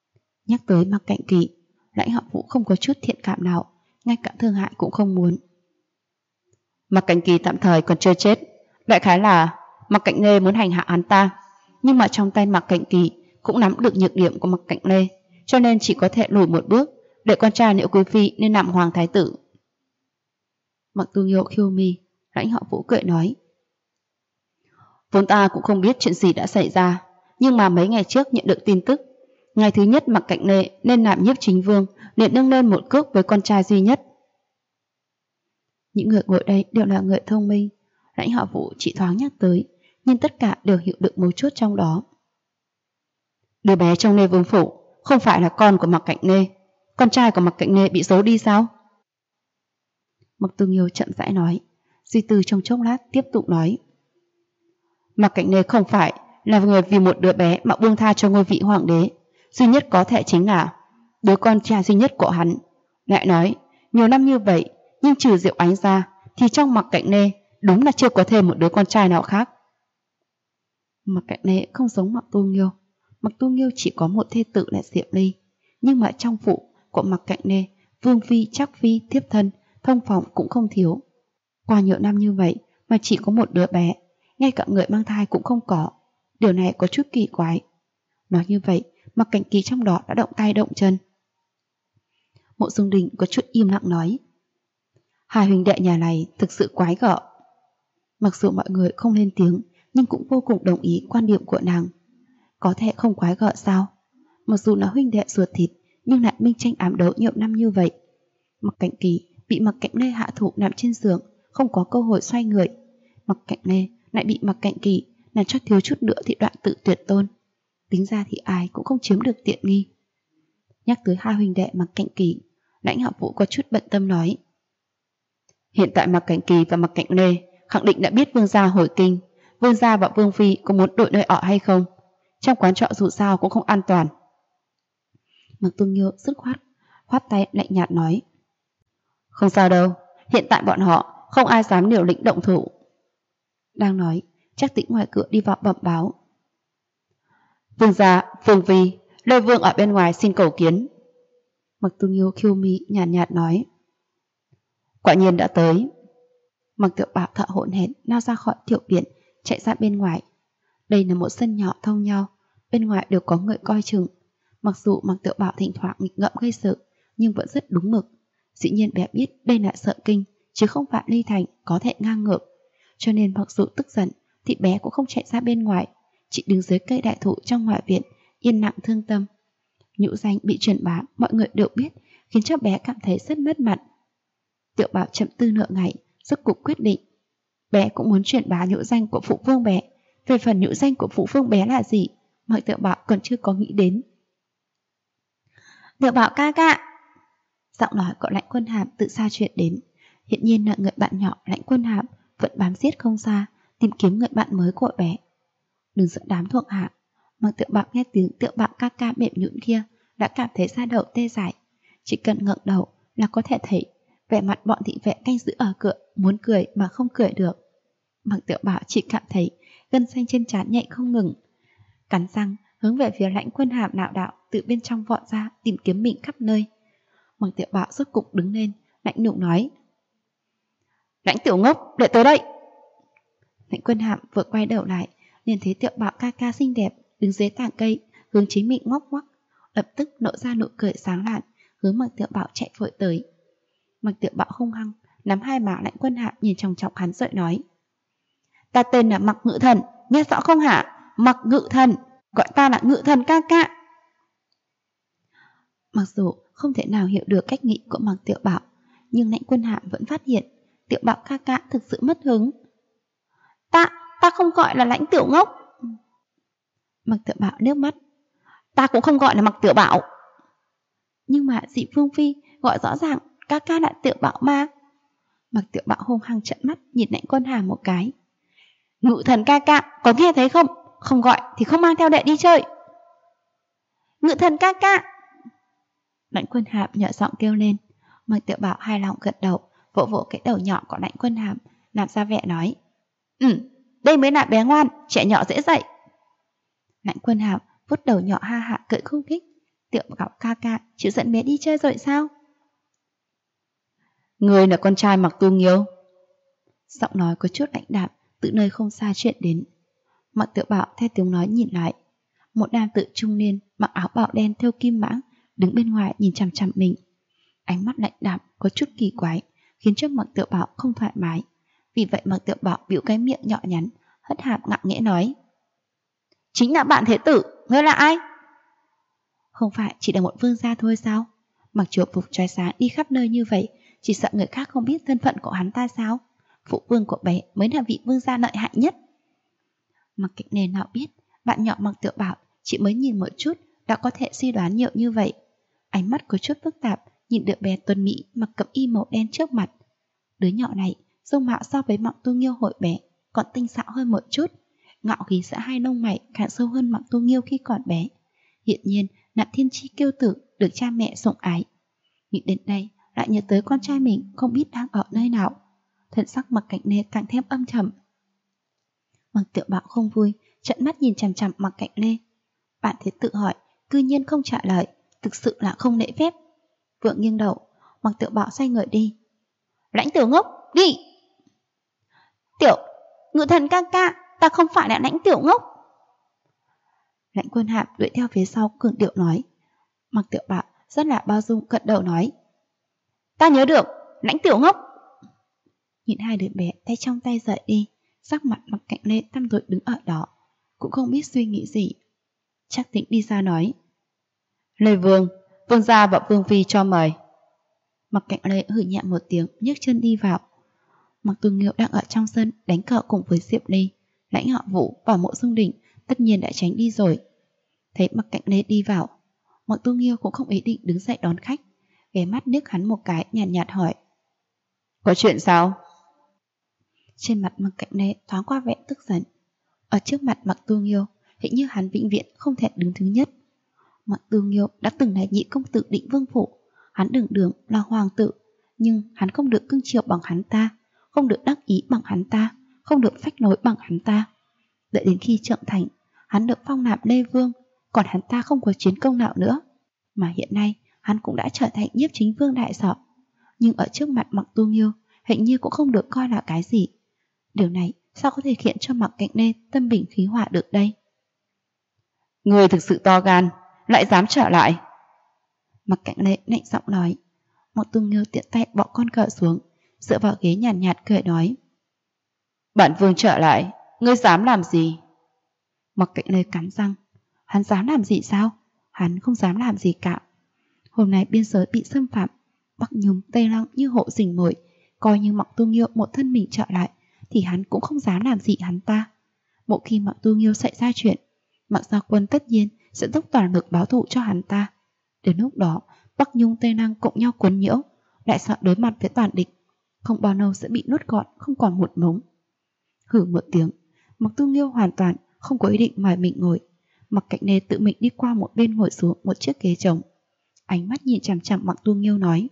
Nhắc tới Mạc Cạnh Kỳ, Lãnh Hạo Vũ không có chút thiện cảm nào, ngay cả thương hại cũng không muốn. Mạc Cảnh Kỳ tạm thời còn chưa chết, đại khái là Mạc Cạnh Lê muốn hành hạ hắn ta, nhưng mà trong tay Mạc Cảnh Kỳ cũng nắm được nhược điểm của Mạc Cạnh Lê, cho nên chỉ có thể lùi một bước, để con trai Liễu Quý Phi nên làm hoàng thái tử. Mạc Tu Nghiêu khiêu mi, Lãnh Hạo Vũ cười nói: vốn ta cũng không biết chuyện gì đã xảy ra, nhưng mà mấy ngày trước nhận được tin tức, ngày thứ nhất Mạc Cạnh Lê nên làm nhiếp chính vương, liền nâng lên một cước với con trai duy nhất. Những người ngồi đây đều là người thông minh, Lãnh Hạo Vũ chỉ thoáng nhắc tới, nhưng tất cả đều hiểu được mấu chốt trong đó. Đứa bé trong Lê Vương phủ không phải là con của Mạc Cạnh Lê, con trai của Mạc Cạnh Lê bị giấu đi sao? Mạc Tu Nghiêu chậm rãi nói, suy tư trong chốc lát tiếp tục nói: Mạc Cạnh Lê không phải là người vì một đứa bé mà buông tha cho ngôi vị hoàng đế, duy nhất có thể chính là đứa con trai duy nhất của hắn. Lại nói, nhiều năm như vậy, nhưng trừ Diệu Ánh ra, thì trong Mạc Cạnh Lê đúng là chưa có thêm một đứa con trai nào khác. Mạc Cạnh Lê không giống Mạc Tu Nghiêu. Mạc Tu Nghiêu chỉ có một thê tử là Diệu Ly, nhưng mà trong phủ của Mạc Cạnh Lê, vương phi, trác phi, thiếp thân, thông phòng cũng không thiếu. Qua nhiều năm như vậy mà chỉ có một đứa bé, ngay cả người mang thai cũng không có. Điều này có chút kỳ quái. Nói như vậy, Mạc Cảnh Kỳ trong đó đã động tay động chân. Mộ Dung Đình có chút im lặng nói: hai huynh đệ nhà này thực sự quái gở. Mặc dù mọi người không lên tiếng, nhưng cũng vô cùng đồng ý quan điểm của nàng. Có thể không quái gở sao? Mặc dù là huynh đệ ruột thịt, nhưng lại minh tranh ám đấu nhiều năm như vậy. Mạc Cảnh Kỳ bị Mạc Cạnh Lê hạ thủ nằm trên giường, không có cơ hội xoay người. Mạc Cạnh Lê lại bị Mạc Cảnh Kỳ làm cho thiếu chút nữa thì đoạn tự tuyệt tôn. Tính ra thì ai cũng không chiếm được tiện nghi. Nhắc tới hai huynh đệ Mạc Cảnh Kỳ, Lãnh Hạo Vũ có chút bận tâm nói: hiện tại Mạc Cảnh Kỳ và Mạc Cạnh Lê khẳng định đã biết vương gia hồi kinh. Vương gia và vương phi có muốn đổi nơi ở hay không? Trong quán trọ dù sao cũng không an toàn. Mạc Tu Nghiêu dứt khoát tay lạnh nhạt nói: không sao đâu, hiện tại bọn họ không ai dám liều lĩnh động thủ. Đang nói, Trác Tĩnh ngoài cửa đi vào bẩm báo: vương gia, vương phi, Lê Vương ở bên ngoài xin cầu kiến. Mạc Tu Nghiêu khiêu mi nhạt nói: quả nhiên đã tới. Mạc Tiểu Bảo thở hổn hển lao ra khỏi tiểu viện, chạy ra bên ngoài. Đây là một sân nhỏ thông nhau, bên ngoài đều có người coi chừng. Mặc dù Mạc Tiểu Bảo thỉnh thoảng nghịch ngợm gây sự, nhưng vẫn rất đúng mực. Dĩ nhiên bé biết đây là Sợ Kinh, chứ không phải Ly Thành có thể ngang ngược. Cho nên mặc dù tức giận, thì bé cũng không chạy ra bên ngoài, chỉ đứng dưới cây đại thụ trong ngoại viện, yên lặng thương tâm. Nhũ danh bị truyền bá, mọi người đều biết, khiến cho bé cảm thấy rất mất mặt. Tiểu Bảo chậm tư nửa ngày, rốt cuộc quyết định. Bé cũng muốn truyền bá nhũ danh của phụ vương bé. Về phần nhũ danh của phụ vương bé là gì, Mạc Tiểu Bảo còn chưa có nghĩ đến. Tiểu Bảo ca ca. Giọng nói của Lãnh Quân Hàm tự xa chuyện đến. Hiện nhiên là người bạn nhỏ Lãnh Quân Hàm vẫn bám giết không xa, tìm kiếm người bạn mới của bé. Đừng sợ đám thuộc hạ. Mạc Tiểu Bảo nghe tiếng Tiểu Bảo ca ca mềm nhũn kia đã cảm thấy da đầu tê dại. Chỉ cần ngẩng đầu là có thể thấy vẻ mặt bọn thị vệ canh giữ ở cửa muốn cười mà không cười được. Mạc Tiểu Bảo chỉ cảm thấy gân xanh trên trán nhạy không ngừng, cắn răng hướng về phía Lãnh Quân Hàm nạo đạo từ bên trong vọt ra tìm kiếm mình khắp nơi. Mạc Tiểu Bảo rốt cục đứng lên, lạnh lùng nói: Lãnh tiểu ngốc, đợi tới đây. Lãnh Quân Hàm vừa quay đầu lại, liền thấy Tiểu Bảo ca ca xinh đẹp đứng dưới tàng cây, hướng chính mình ngóc ngoắc, lập tức nở ra nụ cười sáng lạn, hướng Mạc Tiểu Bảo chạy vội tới. Mạc Tiểu Bảo hung hăng nắm hai má Lãnh Quân Hàm nhìn chòng chọc hắn rồi nói: ta tên là Mạc Ngự Thần, nghe rõ không hả? Mạc Ngự Thần, gọi ta là Ngự Thần ca ca. Mặc dù không thể nào hiểu được cách nghĩ của Mạc Tiểu Bảo, nhưng Lãnh Quân Hàm vẫn phát hiện Tiểu Bảo ca ca thực sự mất hứng. Ta không gọi là Lãnh tiểu ngốc. Mạc Tiểu Bảo nước mắt: ta cũng không gọi là Mạc Tiểu Bảo. Nhưng mà dị Phương Phi gọi rõ ràng ca ca là Tiểu Bảo mà. Mạc Tiểu Bảo hung hăng trợn mắt nhìn Lãnh Quân Hàm một cái: Ngự Thần ca ca, có nghe thấy không? Không gọi thì không mang theo đệ đi chơi. Ngự Thần ca ca. Lãnh Quân Hàm nhỏ giọng kêu lên. Mạc Tiểu Bảo hài lòng gật đầu, vỗ vỗ cái đầu nhỏ của Lãnh Quân Hàm, làm ra vẻ nói: đây mới là bé ngoan, trẻ nhỏ dễ dạy. Lãnh Quân Hàm vuốt đầu nhỏ ha hạ cười khúc khích: Tiểu Bảo ca ca chịu dẫn bé đi chơi rồi sao? Người là con trai Mạc Tu Nghiêu. Giọng nói có chút lãnh đạm từ nơi không xa chuyện đến. Mạc Tiểu Bảo theo tiếng nói nhìn lại. Một nam tử trung niên mặc áo bào đen thêu kim mãng đứng bên ngoài nhìn chằm chằm mình. Ánh mắt lạnh đạm có chút kỳ quái, khiến cho Mạc Tiểu Bảo không thoải mái. Vì vậy Mạc Tiểu Bảo bĩu cái miệng nhỏ nhắn, hất hàm ngạo nghễ nói: Chính là bạn thế tử, ngươi là ai? Không phải chỉ là một vương gia thôi sao? Mặc triều phục trói sáng đi khắp nơi như vậy, chỉ sợ người khác không biết thân phận của hắn ta sao? Phụ vương của bé mới là vị vương gia lợi hại nhất. Mặc Kịch Nề nào biết, bạn nhỏ Mạc Tiểu Bảo chỉ mới nhìn một chút đã có thể suy đoán nhiều như vậy. Ánh mắt có chút phức tạp, nhìn đứa bé tuấn mỹ mặc cẩm y màu đen trước mặt. Đứa nhỏ này dung mạo so với Mạc Tu Nghiêu hồi bé còn tinh xảo hơn một chút, ngạo khí giữa hai lông mày càng sâu hơn Mạc Tu Nghiêu khi còn bé. Hiện nhiên là thiên chi kiêu tử được cha mẹ sủng ái. Nghĩ đến đây lại nhớ tới con trai mình không biết đang ở nơi nào. Thần sắc Mạc Cảnh Lê càng thêm âm trầm. Mạc Tiểu Bảo không vui, trợn mắt nhìn chằm chằm Mạc Cảnh Lê. Bạn thế tự hỏi, cư nhiên không trả lời, thực sự là không lễ phép. Vừa nghiêng đầu, Mạc Tiểu Bảo xoay người đi. Lãnh Tiểu ngốc, đi! Tiểu, Ngự Thần ca ca, ta không phải là Lãnh Tiểu ngốc. Lãnh Quân Hạm đuổi theo phía sau cường điệu nói. Mạc Tiểu Bảo rất là bao dung cận đầu nói. Ta nhớ được, Lãnh Tiểu ngốc. Nhìn hai đứa bé tay trong tay rời đi, sắc mặt Mạc Cảnh Lê tăm tối đứng ở đó, cũng không biết suy nghĩ gì. Chắc Tĩnh đi ra nói. Lê Vương, Vương gia và Vương phi cho mời. Mạc Cảnh Lê hử nhẹ một tiếng, nhấc chân đi vào. Mạc Tu Nghiêu đang ở trong sân đánh cờ cùng với Diệp Ly, Lãnh Họ Vũ và Mộ Dung Đình tất nhiên đã tránh đi rồi. Thấy Mạc Cảnh Lê đi vào, Mạc Tu Nghiêu cũng không ý định đứng dậy đón khách, ghé mắt liếc hắn một cái, nhàn nhạt hỏi. Có chuyện sao? Trên mặt Mạc Cảnh Lê thoáng qua vẻ tức giận. Ở trước mặt Mạc Tu Nghiêu, hình như hắn vĩnh viễn không thể đứng thứ nhất. Mạc Tu Nghiêu đã từng là nhị công tử Định Vương phủ, hắn đường đường là hoàng tử, nhưng hắn không được cưng chiều bằng hắn ta, không được đắc ý bằng hắn ta, không được phách nối bằng hắn ta. Đợi đến khi trưởng thành, hắn được phong nạp Lê Vương, còn hắn ta không có chiến công nào nữa. Mà hiện nay, hắn cũng đã trở thành nhiếp chính vương đại sở. Nhưng ở trước mặt Mạc Tu Nghiêu, hình như cũng không được coi là cái gì. Điều này sao có thể khiến cho Mạc Cảnh Lê tâm bình khí hòa được đây? Người thực sự to gan, lại dám trở lại. Mạc Cảnh Lê lạnh giọng nói. Mạc Tu Nghiêu tiện tay bỏ con cờ xuống, dựa vào ghế nhàn nhạt cười nói. Bản vương trở lại, ngươi dám làm gì? Mạc Cảnh Lê cắn răng. Hắn dám làm gì sao? Hắn không dám làm gì cả. Hôm nay biên giới bị xâm phạm, Bắc Nhung Tây Lăng như hộ rình mồi, coi như Mạc Tu Nghiêu một thân mình trở lại thì hắn cũng không dám làm gì hắn ta. Một khi Mạc Tu Nghiêu xảy ra chuyện, Mạc Gia Quân tất nhiên sẽ dốc toàn lực báo thù cho hắn ta. Đến lúc đó, Bắc Nhung Tây Lăng cộng nhau quấn nhiễu, đại sợ đối mặt với toàn địch, không bao lâu sẽ bị nuốt gọn, không còn một mống. Hử một tiếng, Mạc Tu Nghiêu hoàn toàn không có ý định mời mình ngồi. Mạc Cảnh Lê tự mình đi qua một bên ngồi xuống một chiếc ghế trống, ánh mắt nhìn chằm chằm Mạc Tu Nghiêu nói.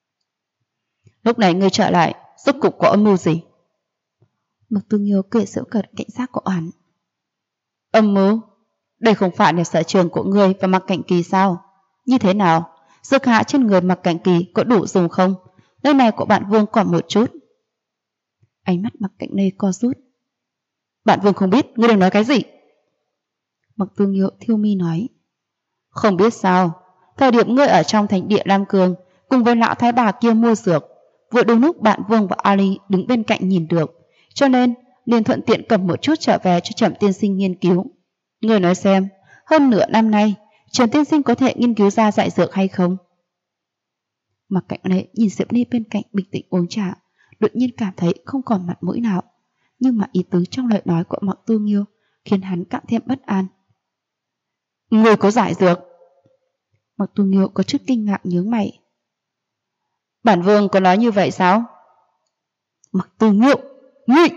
Lúc này ngươi trở lại, rốt cục có âm mưu gì? Mạc Tu Nghiêu cười giễu cợt cảnh giác của hắn. Âm mưu? Đây không phải là sở trường của ngươi và Mạc Cảnh Kỳ sao? Như thế nào? Dược hạ trên người Mạc Cảnh Kỳ có đủ dùng không? Nơi này của bạn vương còn một chút. Ánh mắt Mạc Cảnh Lê co rút. Bạn vương không biết ngươi đang nói cái gì? Mạc Tu Nghiêu thiêu mi nói. Không biết sao? Thời điểm ngươi ở trong thành địa Lam Cương cùng với lão thái bà kia mua dược, vừa đúng lúc bạn vương và Ali đứng bên cạnh nhìn được, cho nên liền thuận tiện cầm một chút trở về cho Trầm tiên sinh nghiên cứu. Ngươi nói xem, hơn nửa năm nay Trầm tiên sinh có thể nghiên cứu ra giải dược hay không? Mạc Cảnh Lê nhìn Diệp Ly bên cạnh bình tĩnh uống trà, đột nhiên cảm thấy không còn mặt mũi nào. Nhưng mà ý tứ trong lời nói của Mạc Tu Nghiêu khiến hắn càng thêm bất an. Người có giải dược? Mạc Tu Nghiêu có chút kinh ngạc nhướng mày. Bản vương có nói như vậy sao? Mạc Tu Nghiêu, ngươi!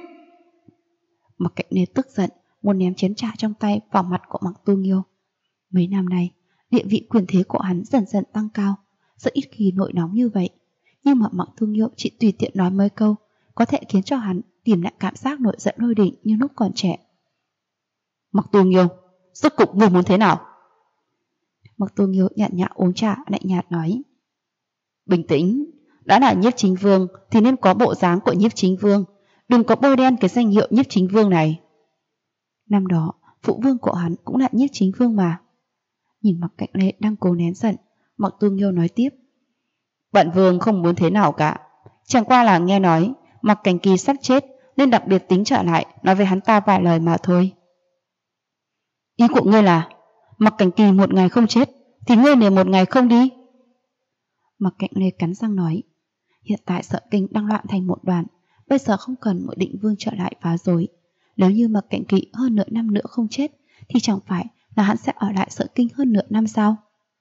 Mạc Cảnh Lê tức giận, muốn ném chén trà trong tay vào mặt của Mạc Tu Nghiêu. Mấy năm nay, địa vị quyền thế của hắn dần dần tăng cao, rất ít khi nổi nóng như vậy. Nhưng mà Mạc Tu Nghiêu chỉ tùy tiện nói mấy câu có thể khiến cho hắn tìm lại cảm giác nổi giận lôi đình như lúc còn trẻ. Mạc Tu Nghiêu, rốt cục ngươi muốn thế nào? Mặc Tu Nghiêu nhạt nhã uống trà, lạnh nhạt nói. Bình tĩnh, đã là nhiếp chính vương thì nên có bộ dáng của nhiếp chính vương, đừng có bôi đen cái danh hiệu nhiếp chính vương này. Năm đó, phụ vương của hắn cũng là nhiếp chính vương mà. Nhìn Mặc Cạnh Lê đang cố nén giận, Mặc Tu Nghiêu nói tiếp. Bản vương không muốn thế nào cả, chẳng qua là nghe nói Mặc Cảnh Kỳ sắp chết nên đặc biệt tính trở lại nói với hắn ta vài lời mà thôi. Ý của ngươi là Mặc Cảnh Kỳ một ngày không chết thì ngươi liền một ngày không đi? Mặc Cạnh Lê cắn răng nói. Hiện tại Sợ Kinh đang loạn thành một đoàn, bây giờ không cần một định vương trở lại phá rối. Nếu như Mặc Cảnh Kỳ hơn nửa năm nữa không chết thì chẳng phải là hắn sẽ ở lại Sợ Kinh hơn nửa năm sao?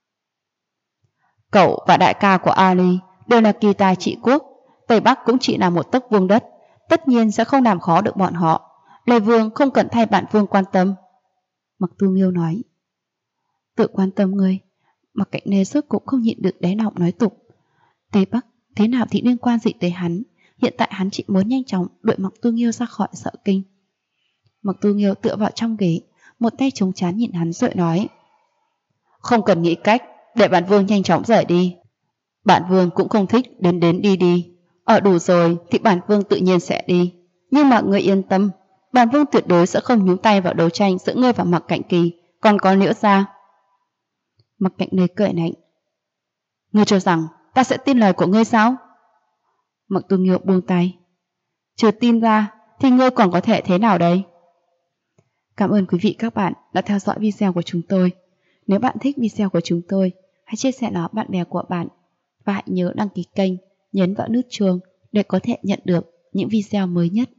Cậu và đại ca của Ali đều là kỳ tài trị quốc, Tây Bắc cũng chỉ là một tấc vuông đất, tất nhiên sẽ không làm khó được bọn họ. Lê Vương không cần thay bản vương quan tâm. Mặc Tu Nghiêu nói. Tự quan tâm ngươi? Mặc Cạnh Lê rốt cũng không nhịn được đáy lòng nói tục. Tây Bắc thế nào thì liên quan gì tới hắn? Hiện tại hắn chỉ muốn nhanh chóng đuổi Mặc Tu Nghiêu ra khỏi Sợ Kinh. Mặc Tu Nghiêu tựa vào trong ghế, một tay chống trán nhìn hắn rồi nói. Không cần nghĩ cách, để bản vương nhanh chóng rời đi. Bản vương cũng không thích đến đi đi. Ở đủ rồi thì bản vương tự nhiên sẽ đi. Nhưng mà ngươi yên tâm, bản vương tuyệt đối sẽ không nhúng tay vào đấu tranh giữa ngươi và Mặc Cảnh Kỳ, còn có Liễu gia. Mặc Cạnh Lê cười lạnh. Ngươi cho rằng ta sẽ tin lời của ngươi sao? Mặc Tu Nghiêu buông tay. Chưa tin ra thì ngươi còn có thể thế nào đây? Cảm ơn quý vị các bạn đã theo dõi video của chúng tôi. Nếu bạn thích video của chúng tôi, hãy chia sẻ nó bạn bè của bạn. Và hãy nhớ đăng ký kênh, nhấn vào nút chuông để có thể nhận được những video mới nhất.